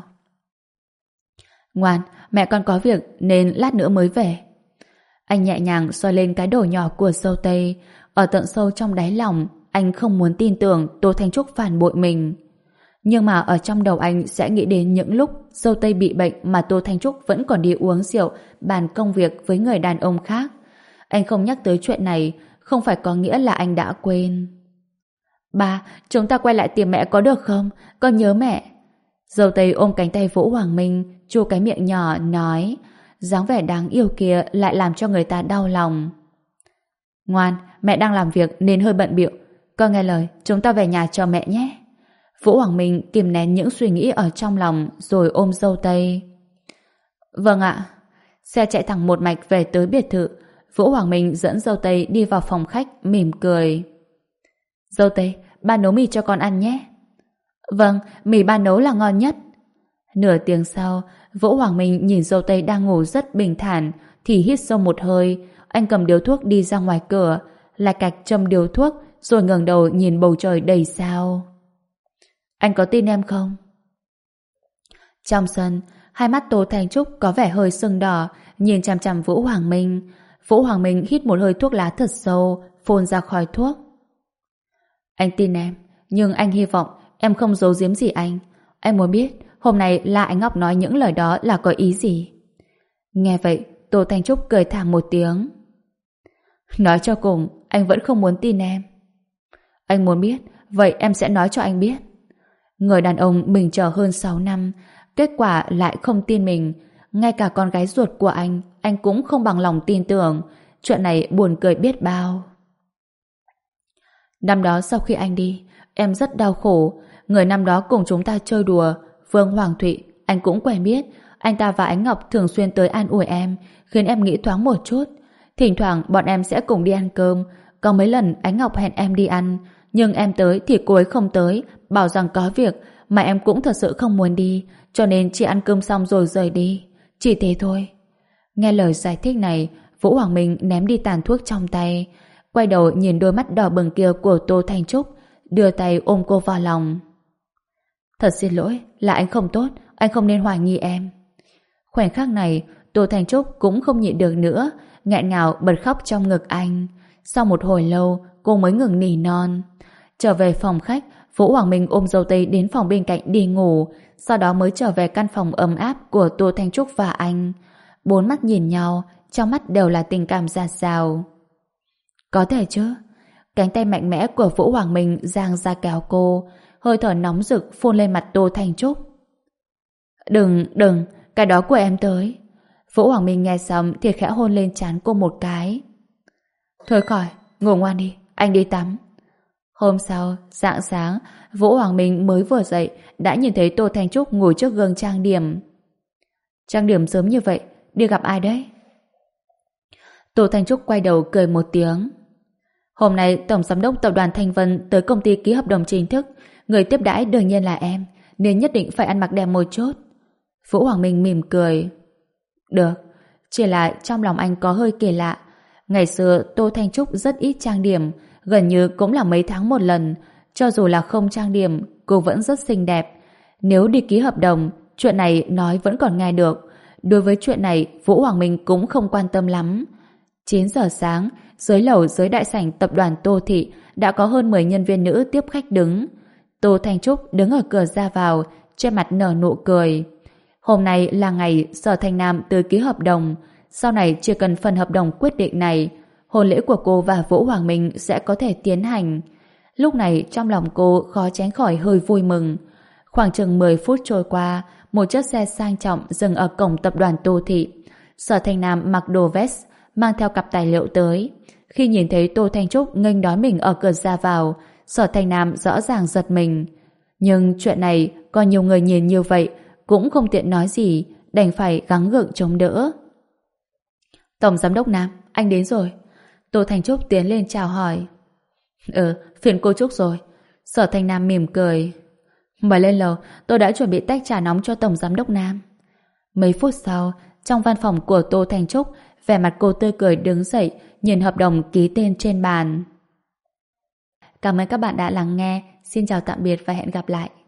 Ngoan, mẹ con có việc nên lát nữa mới về. Anh nhẹ nhàng xoa lên cái đầu nhỏ của dâu tây. Ở tận sâu trong đáy lòng, anh không muốn tin tưởng Tô Thành Trúc phản bội mình. Nhưng mà ở trong đầu anh sẽ nghĩ đến những lúc dâu tây bị bệnh mà Tô Thành Trúc vẫn còn đi uống rượu, bàn công việc với người đàn ông khác. Anh không nhắc tới chuyện này, không phải có nghĩa là anh đã quên. Ba, chúng ta quay lại tìm mẹ có được không? Con nhớ mẹ. Dâu tây ôm cánh tay Vũ Hoàng Minh, chu cái miệng nhỏ, nói. Dáng vẻ đáng yêu kia lại làm cho người ta đau lòng. Ngoan, mẹ đang làm việc nên hơi bận bịu. Con nghe lời, chúng ta về nhà cho mẹ nhé. Vũ Hoàng Minh kìm nén những suy nghĩ ở trong lòng rồi ôm dâu tây. Vâng ạ. Xe chạy thẳng một mạch về tới biệt thự. Vũ Hoàng Minh dẫn dâu tây đi vào phòng khách mỉm cười. Dâu tây, ba nấu mì cho con ăn nhé. Vâng, mì ba nấu là ngon nhất. Nửa tiếng sau, Vũ Hoàng Minh nhìn dâu tây đang ngủ rất bình thản thì hít sâu một hơi. Anh cầm điếu thuốc đi ra ngoài cửa, lại cạch châm điếu thuốc rồi ngẩng đầu nhìn bầu trời đầy sao. Anh có tin em không? Trong sân, hai mắt Tô Thành Trúc có vẻ hơi sưng đỏ, nhìn chằm chằm Vũ Hoàng Minh. Vũ Hoàng Minh hít một hơi thuốc lá thật sâu, phun ra khói thuốc. Anh tin em, nhưng anh hy vọng em không giấu giếm gì anh. Anh muốn biết hôm nay La Ánh Ngọc nói những lời đó là có ý gì? Nghe vậy, Tô Thành Trúc cười thảm một tiếng. Nói cho cùng, anh vẫn không muốn tin em. Anh muốn biết, vậy em sẽ nói cho anh biết. Người đàn ông mình chờ hơn sáu năm, kết quả lại không tin mình. Ngay cả con gái ruột của anh, anh cũng không bằng lòng tin tưởng. Chuyện này buồn cười biết bao. Năm đó sau khi anh đi, em rất đau khổ. Người năm đó cùng chúng ta chơi đùa, Vương Hoàng Thụy, anh cũng quen biết. Anh ta và Ánh Ngọc thường xuyên tới an ủi em, khiến em nghĩ thoáng một chút. Thỉnh thoảng bọn em sẽ cùng đi ăn cơm. Có mấy lần Ánh Ngọc hẹn em đi ăn, nhưng em tới thì cô ấy không tới, bảo rằng có việc, mà em cũng thật sự không muốn đi, cho nên chỉ ăn cơm xong rồi rời đi. Chỉ thế thôi. Nghe lời giải thích này, Vũ Hoàng Minh ném đi tàn thuốc trong tay, quay đầu nhìn đôi mắt đỏ bừng kia của Tô Thành Trúc, đưa tay ôm cô vào lòng. Thật xin lỗi, là anh không tốt, anh không nên hoài nghi em. Khoảnh khắc này, Tô Thành Trúc cũng không nhịn được nữa, nghẹn ngào bật khóc trong ngực anh. Sau một hồi lâu, cô mới ngừng nỉ non. Trở về phòng khách, Vũ Hoàng Minh ôm dâu tây đến phòng bên cạnh đi ngủ, sau đó mới trở về căn phòng ấm áp của Tô Thành Trúc và anh. Bốn mắt nhìn nhau, trong mắt đều là tình cảm dạt dào. Có thể chứ. Cánh tay mạnh mẽ của Vũ Hoàng Minh giang ra kéo cô, hơi thở nóng rực phun lên mặt Tô Thành Trúc. Đừng, đừng, cái đó của em tới. Vũ Hoàng Minh nghe xong thì khẽ hôn lên trán cô một cái. Thôi khỏi, ngủ ngoan đi, anh đi tắm. Hôm sau, rạng sáng, Vũ Hoàng Minh mới vừa dậy đã nhìn thấy Tô Thanh Trúc ngồi trước gương trang điểm. Trang điểm sớm như vậy, đi gặp ai đấy? Tô Thanh Trúc quay đầu cười một tiếng. Hôm nay Tổng Giám đốc Tập đoàn Thanh Vân tới công ty ký hợp đồng chính thức, người tiếp đãi đương nhiên là em, nên nhất định phải ăn mặc đẹp một chút. Vũ Hoàng Minh mỉm cười. Được, chỉ là trong lòng anh có hơi kỳ lạ. Ngày xưa Tô Thanh Trúc rất ít trang điểm, gần như cũng là mấy tháng một lần. Cho dù là không trang điểm, cô vẫn rất xinh đẹp. Nếu đi ký hợp đồng, chuyện này nói vẫn còn nghe được. Đối với chuyện này, Vũ Hoàng Minh cũng không quan tâm lắm. chín giờ sáng, dưới lầu dưới đại sảnh tập đoàn Tô Thị đã có hơn mười nhân viên nữ tiếp khách đứng. Tô Thanh Trúc đứng ở cửa ra vào, trên mặt nở nụ cười. Hôm nay là ngày Sở Thanh Nam tới ký hợp đồng. Sau này chỉ cần phần hợp đồng quyết định này, hôn lễ của cô và Vũ Hoàng Minh sẽ có thể tiến hành. Lúc này trong lòng cô khó tránh khỏi hơi vui mừng. Khoảng chừng mười phút trôi qua, một chiếc xe sang trọng dừng ở cổng tập đoàn Tô Thị. Sở Thanh Nam mặc đồ vest, mang theo cặp tài liệu tới. Khi nhìn thấy Tô Thanh Trúc nghênh đón mình ở cửa ra vào, Sở Thanh Nam rõ ràng giật mình. Nhưng chuyện này có nhiều người nhìn như vậy cũng không tiện nói gì, đành phải gắng gượng chống đỡ. Tổng Giám đốc Nam, anh đến rồi. Tô Thanh Trúc tiến lên chào hỏi. Ừ, phiền cô Trúc rồi. Sở Thanh Nam mỉm cười. Mời lên lầu, tôi đã chuẩn bị tách trà nóng cho Tổng Giám đốc Nam. Mấy phút sau, trong văn phòng của Tô Thanh Trúc, vẻ mặt cô tươi cười đứng dậy, nhìn hợp đồng ký tên trên bàn. Cảm ơn các bạn đã lắng nghe. Xin chào tạm biệt và hẹn gặp lại.